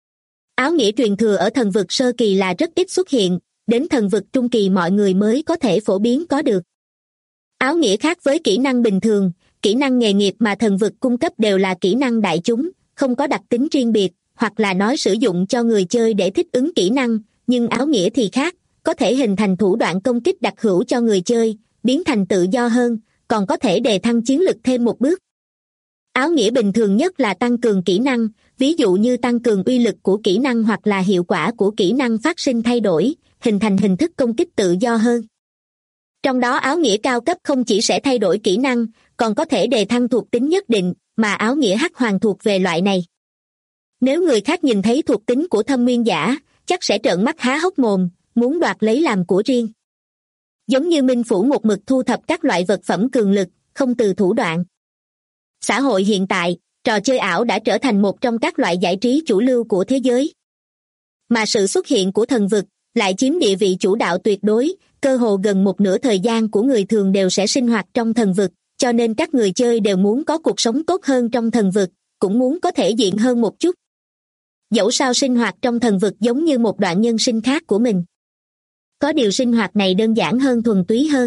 Áo nghĩa truyền thừa ở thần vực sơ kỳ là rất ít xuất hiện, đến thần vực trung kỳ mọi người mới có thể phổ biến có được. Áo nghĩa khác với kỹ năng bình thường, kỹ năng nghề nghiệp mà thần vực cung cấp đều là kỹ năng đại chúng, không có đặc tính riêng biệt, hoặc là nói sử dụng cho người chơi để thích ứng kỹ năng, nhưng áo nghĩa thì khác, có thể hình thành thủ đoạn công kích đặc hữu cho người chơi, biến thành tự do hơn, còn có thể đề thăng chiến lực thêm một bước. Áo nghĩa bình thường nhất là tăng cường kỹ năng, ví dụ như tăng cường uy lực của kỹ năng hoặc là hiệu quả của kỹ năng phát sinh thay đổi, hình thành hình thức công kích tự do hơn. Trong đó áo nghĩa cao cấp không chỉ sẽ thay đổi kỹ năng, còn có thể đề thăng thuộc tính nhất định, mà áo nghĩa hắc hoàng thuộc về loại này. Nếu người khác nhìn thấy thuộc tính của thâm nguyên giả, chắc sẽ trợn mắt há hốc mồm, muốn đoạt lấy làm của riêng. Giống như Minh Phủ một mực thu thập các loại vật phẩm cường lực, không từ thủ đoạn. Xã hội hiện tại, trò chơi ảo đã trở thành một trong các loại giải trí chủ lưu của thế giới. Mà sự xuất hiện của thần vực lại chiếm địa vị chủ đạo tuyệt đối, cơ hồ gần một nửa thời gian của người thường đều sẽ sinh hoạt trong thần vực, cho nên các người chơi đều muốn có cuộc sống tốt hơn trong thần vực, cũng muốn có thể diện hơn một chút. Dẫu sao sinh hoạt trong thần vực giống như một đoạn nhân sinh khác của mình. Có điều sinh hoạt này đơn giản hơn, thuần túy hơn.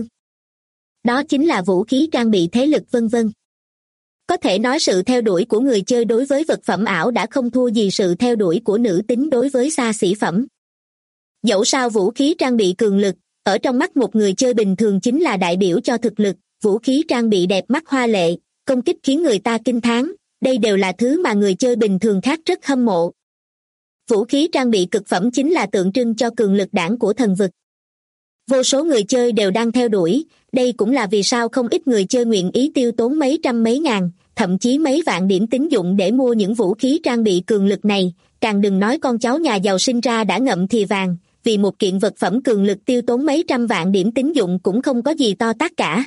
Đó chính là vũ khí, trang bị, thế lực vân vân. Có thể nói sự theo đuổi của người chơi đối với vật phẩm ảo đã không thua gì sự theo đuổi của nữ tính đối với xa xỉ phẩm. Dẫu sao vũ khí trang bị cường lực, ở trong mắt một người chơi bình thường chính là đại biểu cho thực lực, vũ khí trang bị đẹp mắt hoa lệ, công kích khiến người ta kinh thán, đây đều là thứ mà người chơi bình thường khác rất hâm mộ. Vũ khí trang bị cực phẩm chính là tượng trưng cho cường lực đảng của thần vực. Vô số người chơi đều đang theo đuổi, đây cũng là vì sao không ít người chơi nguyện ý tiêu tốn mấy trăm mấy ngàn, thậm chí mấy vạn điểm tín dụng để mua những vũ khí trang bị cường lực này, càng đừng nói con cháu nhà giàu sinh ra đã ngậm thì vàng, vì một kiện vật phẩm cường lực tiêu tốn mấy trăm vạn điểm tín dụng cũng không có gì to tát cả.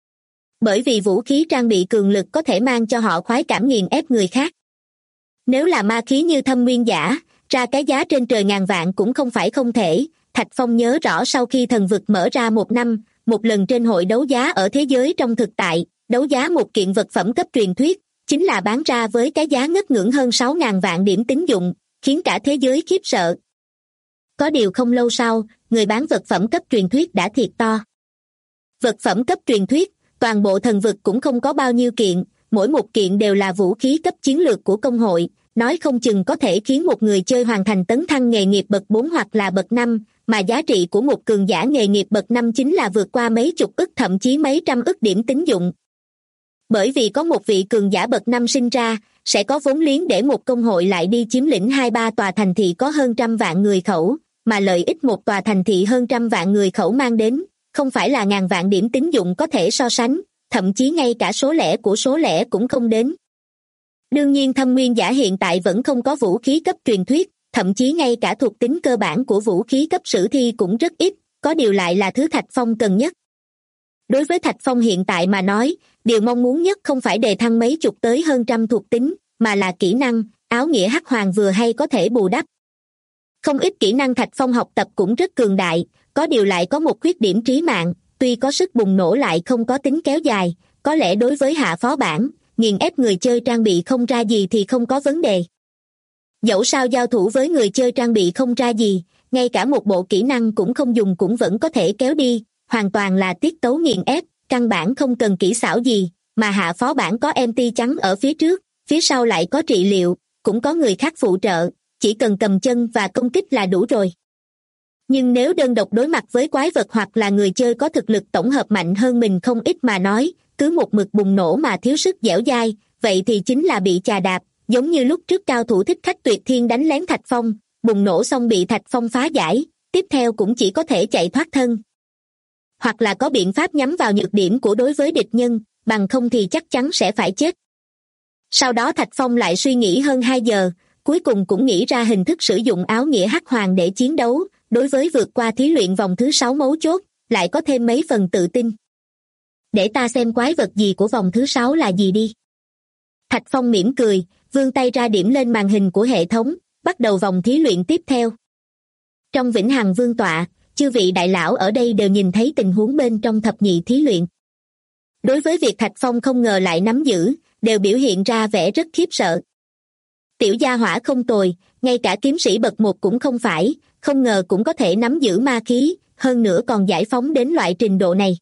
Bởi vì vũ khí trang bị cường lực có thể mang cho họ khoái cảm nghiền ép người khác. Nếu là ma khí như thâm nguyên giả, ra cái giá trên trời ngàn vạn cũng không phải không thể. Thạch Phong nhớ rõ sau khi thần vực mở ra một năm, một lần trên hội đấu giá ở thế giới trong thực tại, đấu giá một kiện vật phẩm cấp truyền thuyết, chính là bán ra với cái giá ngất ngưỡng hơn 6.000 vạn điểm tín dụng, khiến cả thế giới khiếp sợ. Có điều không lâu sau, người bán vật phẩm cấp truyền thuyết đã thiệt to. Vật phẩm cấp truyền thuyết, toàn bộ thần vực cũng không có bao nhiêu kiện, mỗi một kiện đều là vũ khí cấp chiến lược của công hội, nói không chừng có thể khiến một người chơi hoàn thành tấn thăng nghề nghiệp bậc 4 hoặc là bậc 5, mà giá trị của một cường giả nghề nghiệp bậc 5 chính là vượt qua mấy chục ức thậm chí mấy trăm ức điểm tín dụng. Bởi vì có một vị cường giả bậc 5 sinh ra, sẽ có vốn liếng để một công hội lại đi chiếm lĩnh 2-3 tòa thành thị có hơn trăm vạn người khẩu, mà lợi ích một tòa thành thị hơn trăm vạn người khẩu mang đến, không phải là ngàn vạn điểm tín dụng có thể so sánh, thậm chí ngay cả số lẻ của số lẻ cũng không đến. Đương nhiên thâm nguyên giả hiện tại vẫn không có vũ khí cấp truyền thuyết, thậm chí ngay cả thuộc tính cơ bản của vũ khí cấp sử thi cũng rất ít, có điều lại là thứ Thạch Phong cần nhất. Đối với Thạch Phong hiện tại mà nói, điều mong muốn nhất không phải đề thăng mấy chục tới hơn trăm thuộc tính, mà là kỹ năng, áo nghĩa hắc hoàng vừa hay có thể bù đắp. Không ít kỹ năng Thạch Phong học tập cũng rất cường đại, có điều lại có một khuyết điểm trí mạng, tuy có sức bùng nổ lại không có tính kéo dài, có lẽ đối với hạ phó bản, nghiền ép người chơi trang bị không ra gì thì không có vấn đề. Dẫu sao giao thủ với người chơi trang bị không ra gì, ngay cả một bộ kỹ năng cũng không dùng cũng vẫn có thể kéo đi, hoàn toàn là tiết tấu nghiền ép, căn bản không cần kỹ xảo gì, mà hạ phó bản có MT trắng ở phía trước, phía sau lại có trị liệu, cũng có người khác phụ trợ, chỉ cần cầm chân và công kích là đủ rồi. Nhưng nếu đơn độc đối mặt với quái vật hoặc là người chơi có thực lực tổng hợp mạnh hơn mình không ít mà nói, cứ một mực bùng nổ mà thiếu sức dẻo dai, vậy thì chính là bị chà đạp, giống như lúc trước cao thủ thích khách tuyệt thiên đánh lén Thạch Phong, bùng nổ xong bị Thạch Phong phá giải, tiếp theo cũng chỉ có thể chạy thoát thân. Hoặc là có biện pháp nhắm vào nhược điểm của đối với địch nhân, bằng không thì chắc chắn sẽ phải chết. Sau đó Thạch Phong lại suy nghĩ hơn 2 giờ, cuối cùng cũng nghĩ ra hình thức sử dụng áo nghĩa hắc hoàng để chiến đấu, đối với vượt qua thí luyện vòng thứ 6 mấu chốt, lại có thêm mấy phần tự tin. Để ta xem quái vật gì của vòng thứ 6 là gì đi. Thạch Phong mỉm cười, vươn tay ra điểm lên màn hình của hệ thống, bắt đầu vòng thí luyện tiếp theo. Trong Vĩnh Hằng Vương tọa, chư vị đại lão ở đây đều nhìn thấy tình huống bên trong thập nhị thí luyện. Đối với việc Thạch Phong không ngờ lại nắm giữ, đều biểu hiện ra vẻ rất khiếp sợ. Tiểu gia hỏa không tồi, ngay cả kiếm sĩ bậc 1 cũng không phải, không ngờ cũng có thể nắm giữ ma khí, hơn nữa còn giải phóng đến loại trình độ này.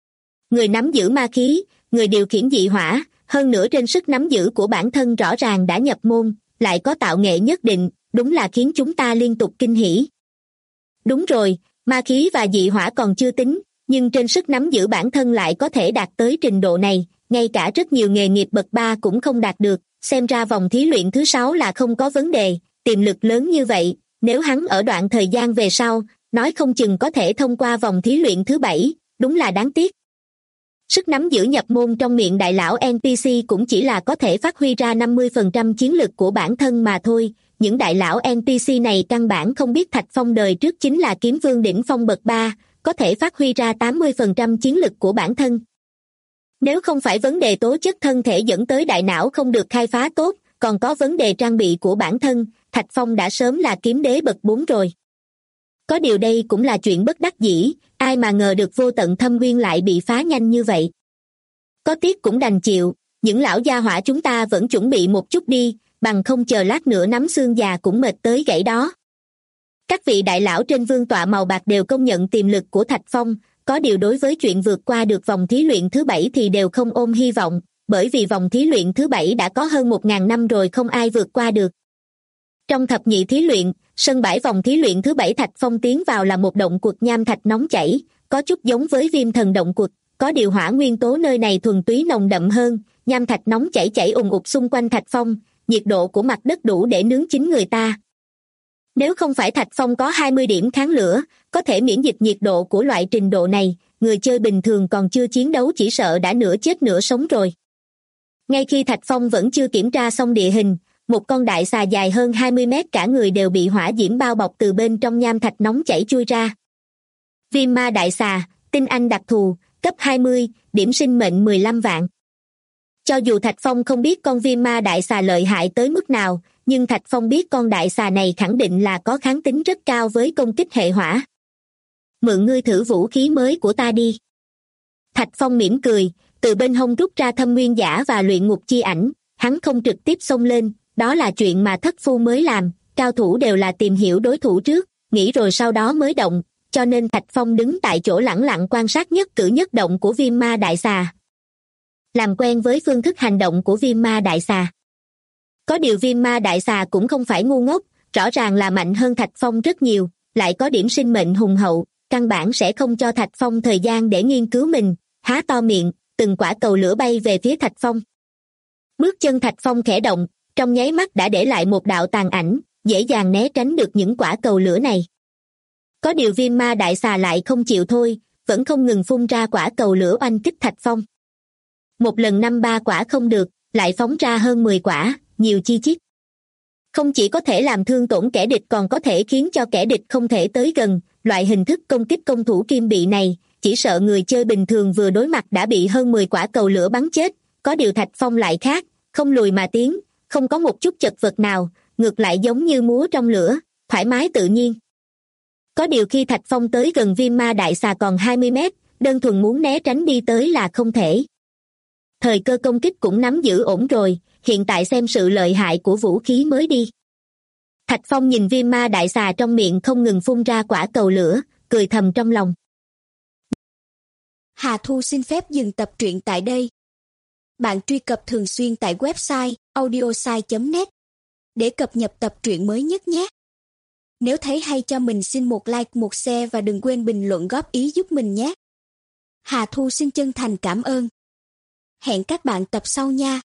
Người nắm giữ ma khí, người điều khiển dị hỏa, hơn nữa trên sức nắm giữ của bản thân rõ ràng đã nhập môn, lại có tạo nghệ nhất định, đúng là khiến chúng ta liên tục kinh hỉ. Đúng rồi, ma khí và dị hỏa còn chưa tính, nhưng trên sức nắm giữ bản thân lại có thể đạt tới trình độ này, ngay cả rất nhiều nghề nghiệp bậc 3 cũng không đạt được, xem ra vòng thí luyện thứ 6 là không có vấn đề, tiềm lực lớn như vậy, nếu hắn ở đoạn thời gian về sau, nói không chừng có thể thông qua vòng thí luyện thứ 7, đúng là đáng tiếc. Sức nắm giữ nhập môn trong miệng đại lão NPC cũng chỉ là có thể phát huy ra 50% chiến lực của bản thân mà thôi, những đại lão NPC này căn bản không biết Thạch Phong đời trước chính là kiếm vương đỉnh phong bậc 3, có thể phát huy ra 80% chiến lực của bản thân. Nếu không phải vấn đề tố chất thân thể dẫn tới đại não không được khai phá tốt, còn có vấn đề trang bị của bản thân, Thạch Phong đã sớm là kiếm đế bậc 4 rồi. Có điều đây cũng là chuyện bất đắc dĩ, ai mà ngờ được vô tận thâm nguyên lại bị phá nhanh như vậy. Có tiếc cũng đành chịu, những lão gia hỏa chúng ta vẫn chuẩn bị một chút đi, bằng không chờ lát nữa nắm xương già cũng mệt tới gãy đó. Các vị đại lão trên vương tọa màu bạc đều công nhận tiềm lực của Thạch Phong, có điều đối với chuyện vượt qua được vòng thí luyện thứ 7 thì đều không ôm hy vọng, bởi vì vòng thí luyện thứ 7 đã có hơn 1.000 năm rồi không ai vượt qua được. Trong thập nhị thí luyện, sân bãi vòng thí luyện thứ 7 Thạch Phong tiến vào là một động quật nham thạch nóng chảy, có chút giống với Viêm Thần động quật, có điều hỏa nguyên tố nơi này thuần túy nồng đậm hơn, nham thạch nóng chảy ùn ụt xung quanh Thạch Phong, nhiệt độ của mặt đất đủ để nướng chín người ta. Nếu không phải Thạch Phong có 20 điểm kháng lửa, có thể miễn dịch nhiệt độ của loại trình độ này, người chơi bình thường còn chưa chiến đấu chỉ sợ đã nửa chết nửa sống rồi. Ngay khi Thạch Phong vẫn chưa kiểm tra xong địa hình, một con đại xà dài hơn 20 mét cả người đều bị hỏa diễm bao bọc từ bên trong nham thạch nóng chảy chui ra. Viêm ma đại xà, tinh anh đặc thù, cấp 20, điểm sinh mệnh 15 vạn. Cho dù Thạch Phong không biết con viêm ma đại xà lợi hại tới mức nào, nhưng Thạch Phong biết con đại xà này khẳng định là có kháng tính rất cao với công kích hệ hỏa. Mượn ngươi thử vũ khí mới của ta đi. Thạch Phong mỉm cười, từ bên hông rút ra thâm nguyên giả và luyện ngục chi ảnh, hắn không trực tiếp xông lên, đó là chuyện mà thất phu mới làm, cao thủ đều là tìm hiểu đối thủ trước, nghĩ rồi sau đó mới động, cho nên Thạch Phong đứng tại chỗ lẳng lặng quan sát nhất cử nhất động của viêm ma đại xà. Làm quen với phương thức hành động của viêm ma đại xà. Có điều viêm ma đại xà cũng không phải ngu ngốc, rõ ràng là mạnh hơn Thạch Phong rất nhiều, lại có điểm sinh mệnh hùng hậu, căn bản sẽ không cho Thạch Phong thời gian để nghiên cứu mình, há to miệng, từng quả cầu lửa bay về phía Thạch Phong. Bước chân Thạch Phong khẽ động, trong nháy mắt đã để lại một đạo tàn ảnh, dễ dàng né tránh được những quả cầu lửa này. Có điều viêm ma đại xà lại không chịu thôi, vẫn không ngừng phun ra quả cầu lửa oanh kích Thạch Phong. Một lần 5-3 quả không được, lại phóng ra hơn 10 quả, nhiều chi chít. Không chỉ có thể làm thương tổn kẻ địch còn có thể khiến cho kẻ địch không thể tới gần. Loại hình thức công kích công thủ kim bị này, chỉ sợ người chơi bình thường vừa đối mặt đã bị hơn 10 quả cầu lửa bắn chết. Có điều Thạch Phong lại khác, không lùi mà tiến, không có một chút chật vật nào, ngược lại giống như múa trong lửa, thoải mái tự nhiên. Có điều khi Thạch Phong tới gần Viêm Ma Đại Xà còn 20 mét, đơn thuần muốn né tránh đi tới là không thể. Thời cơ công kích cũng nắm giữ ổn rồi, hiện tại xem sự lợi hại của vũ khí mới đi. Thạch Phong nhìn Viêm Ma Đại Xà trong miệng không ngừng phun ra quả cầu lửa, cười thầm trong lòng. Hà Thu xin phép dừng tập truyện tại đây. Bạn truy cập thường xuyên tại website audiosai.net để cập nhật tập truyện mới nhất nhé. Nếu thấy hay cho mình xin một like, một share và đừng quên bình luận góp ý giúp mình nhé. Hà Thu xin chân thành cảm ơn. Hẹn các bạn tập sau nha.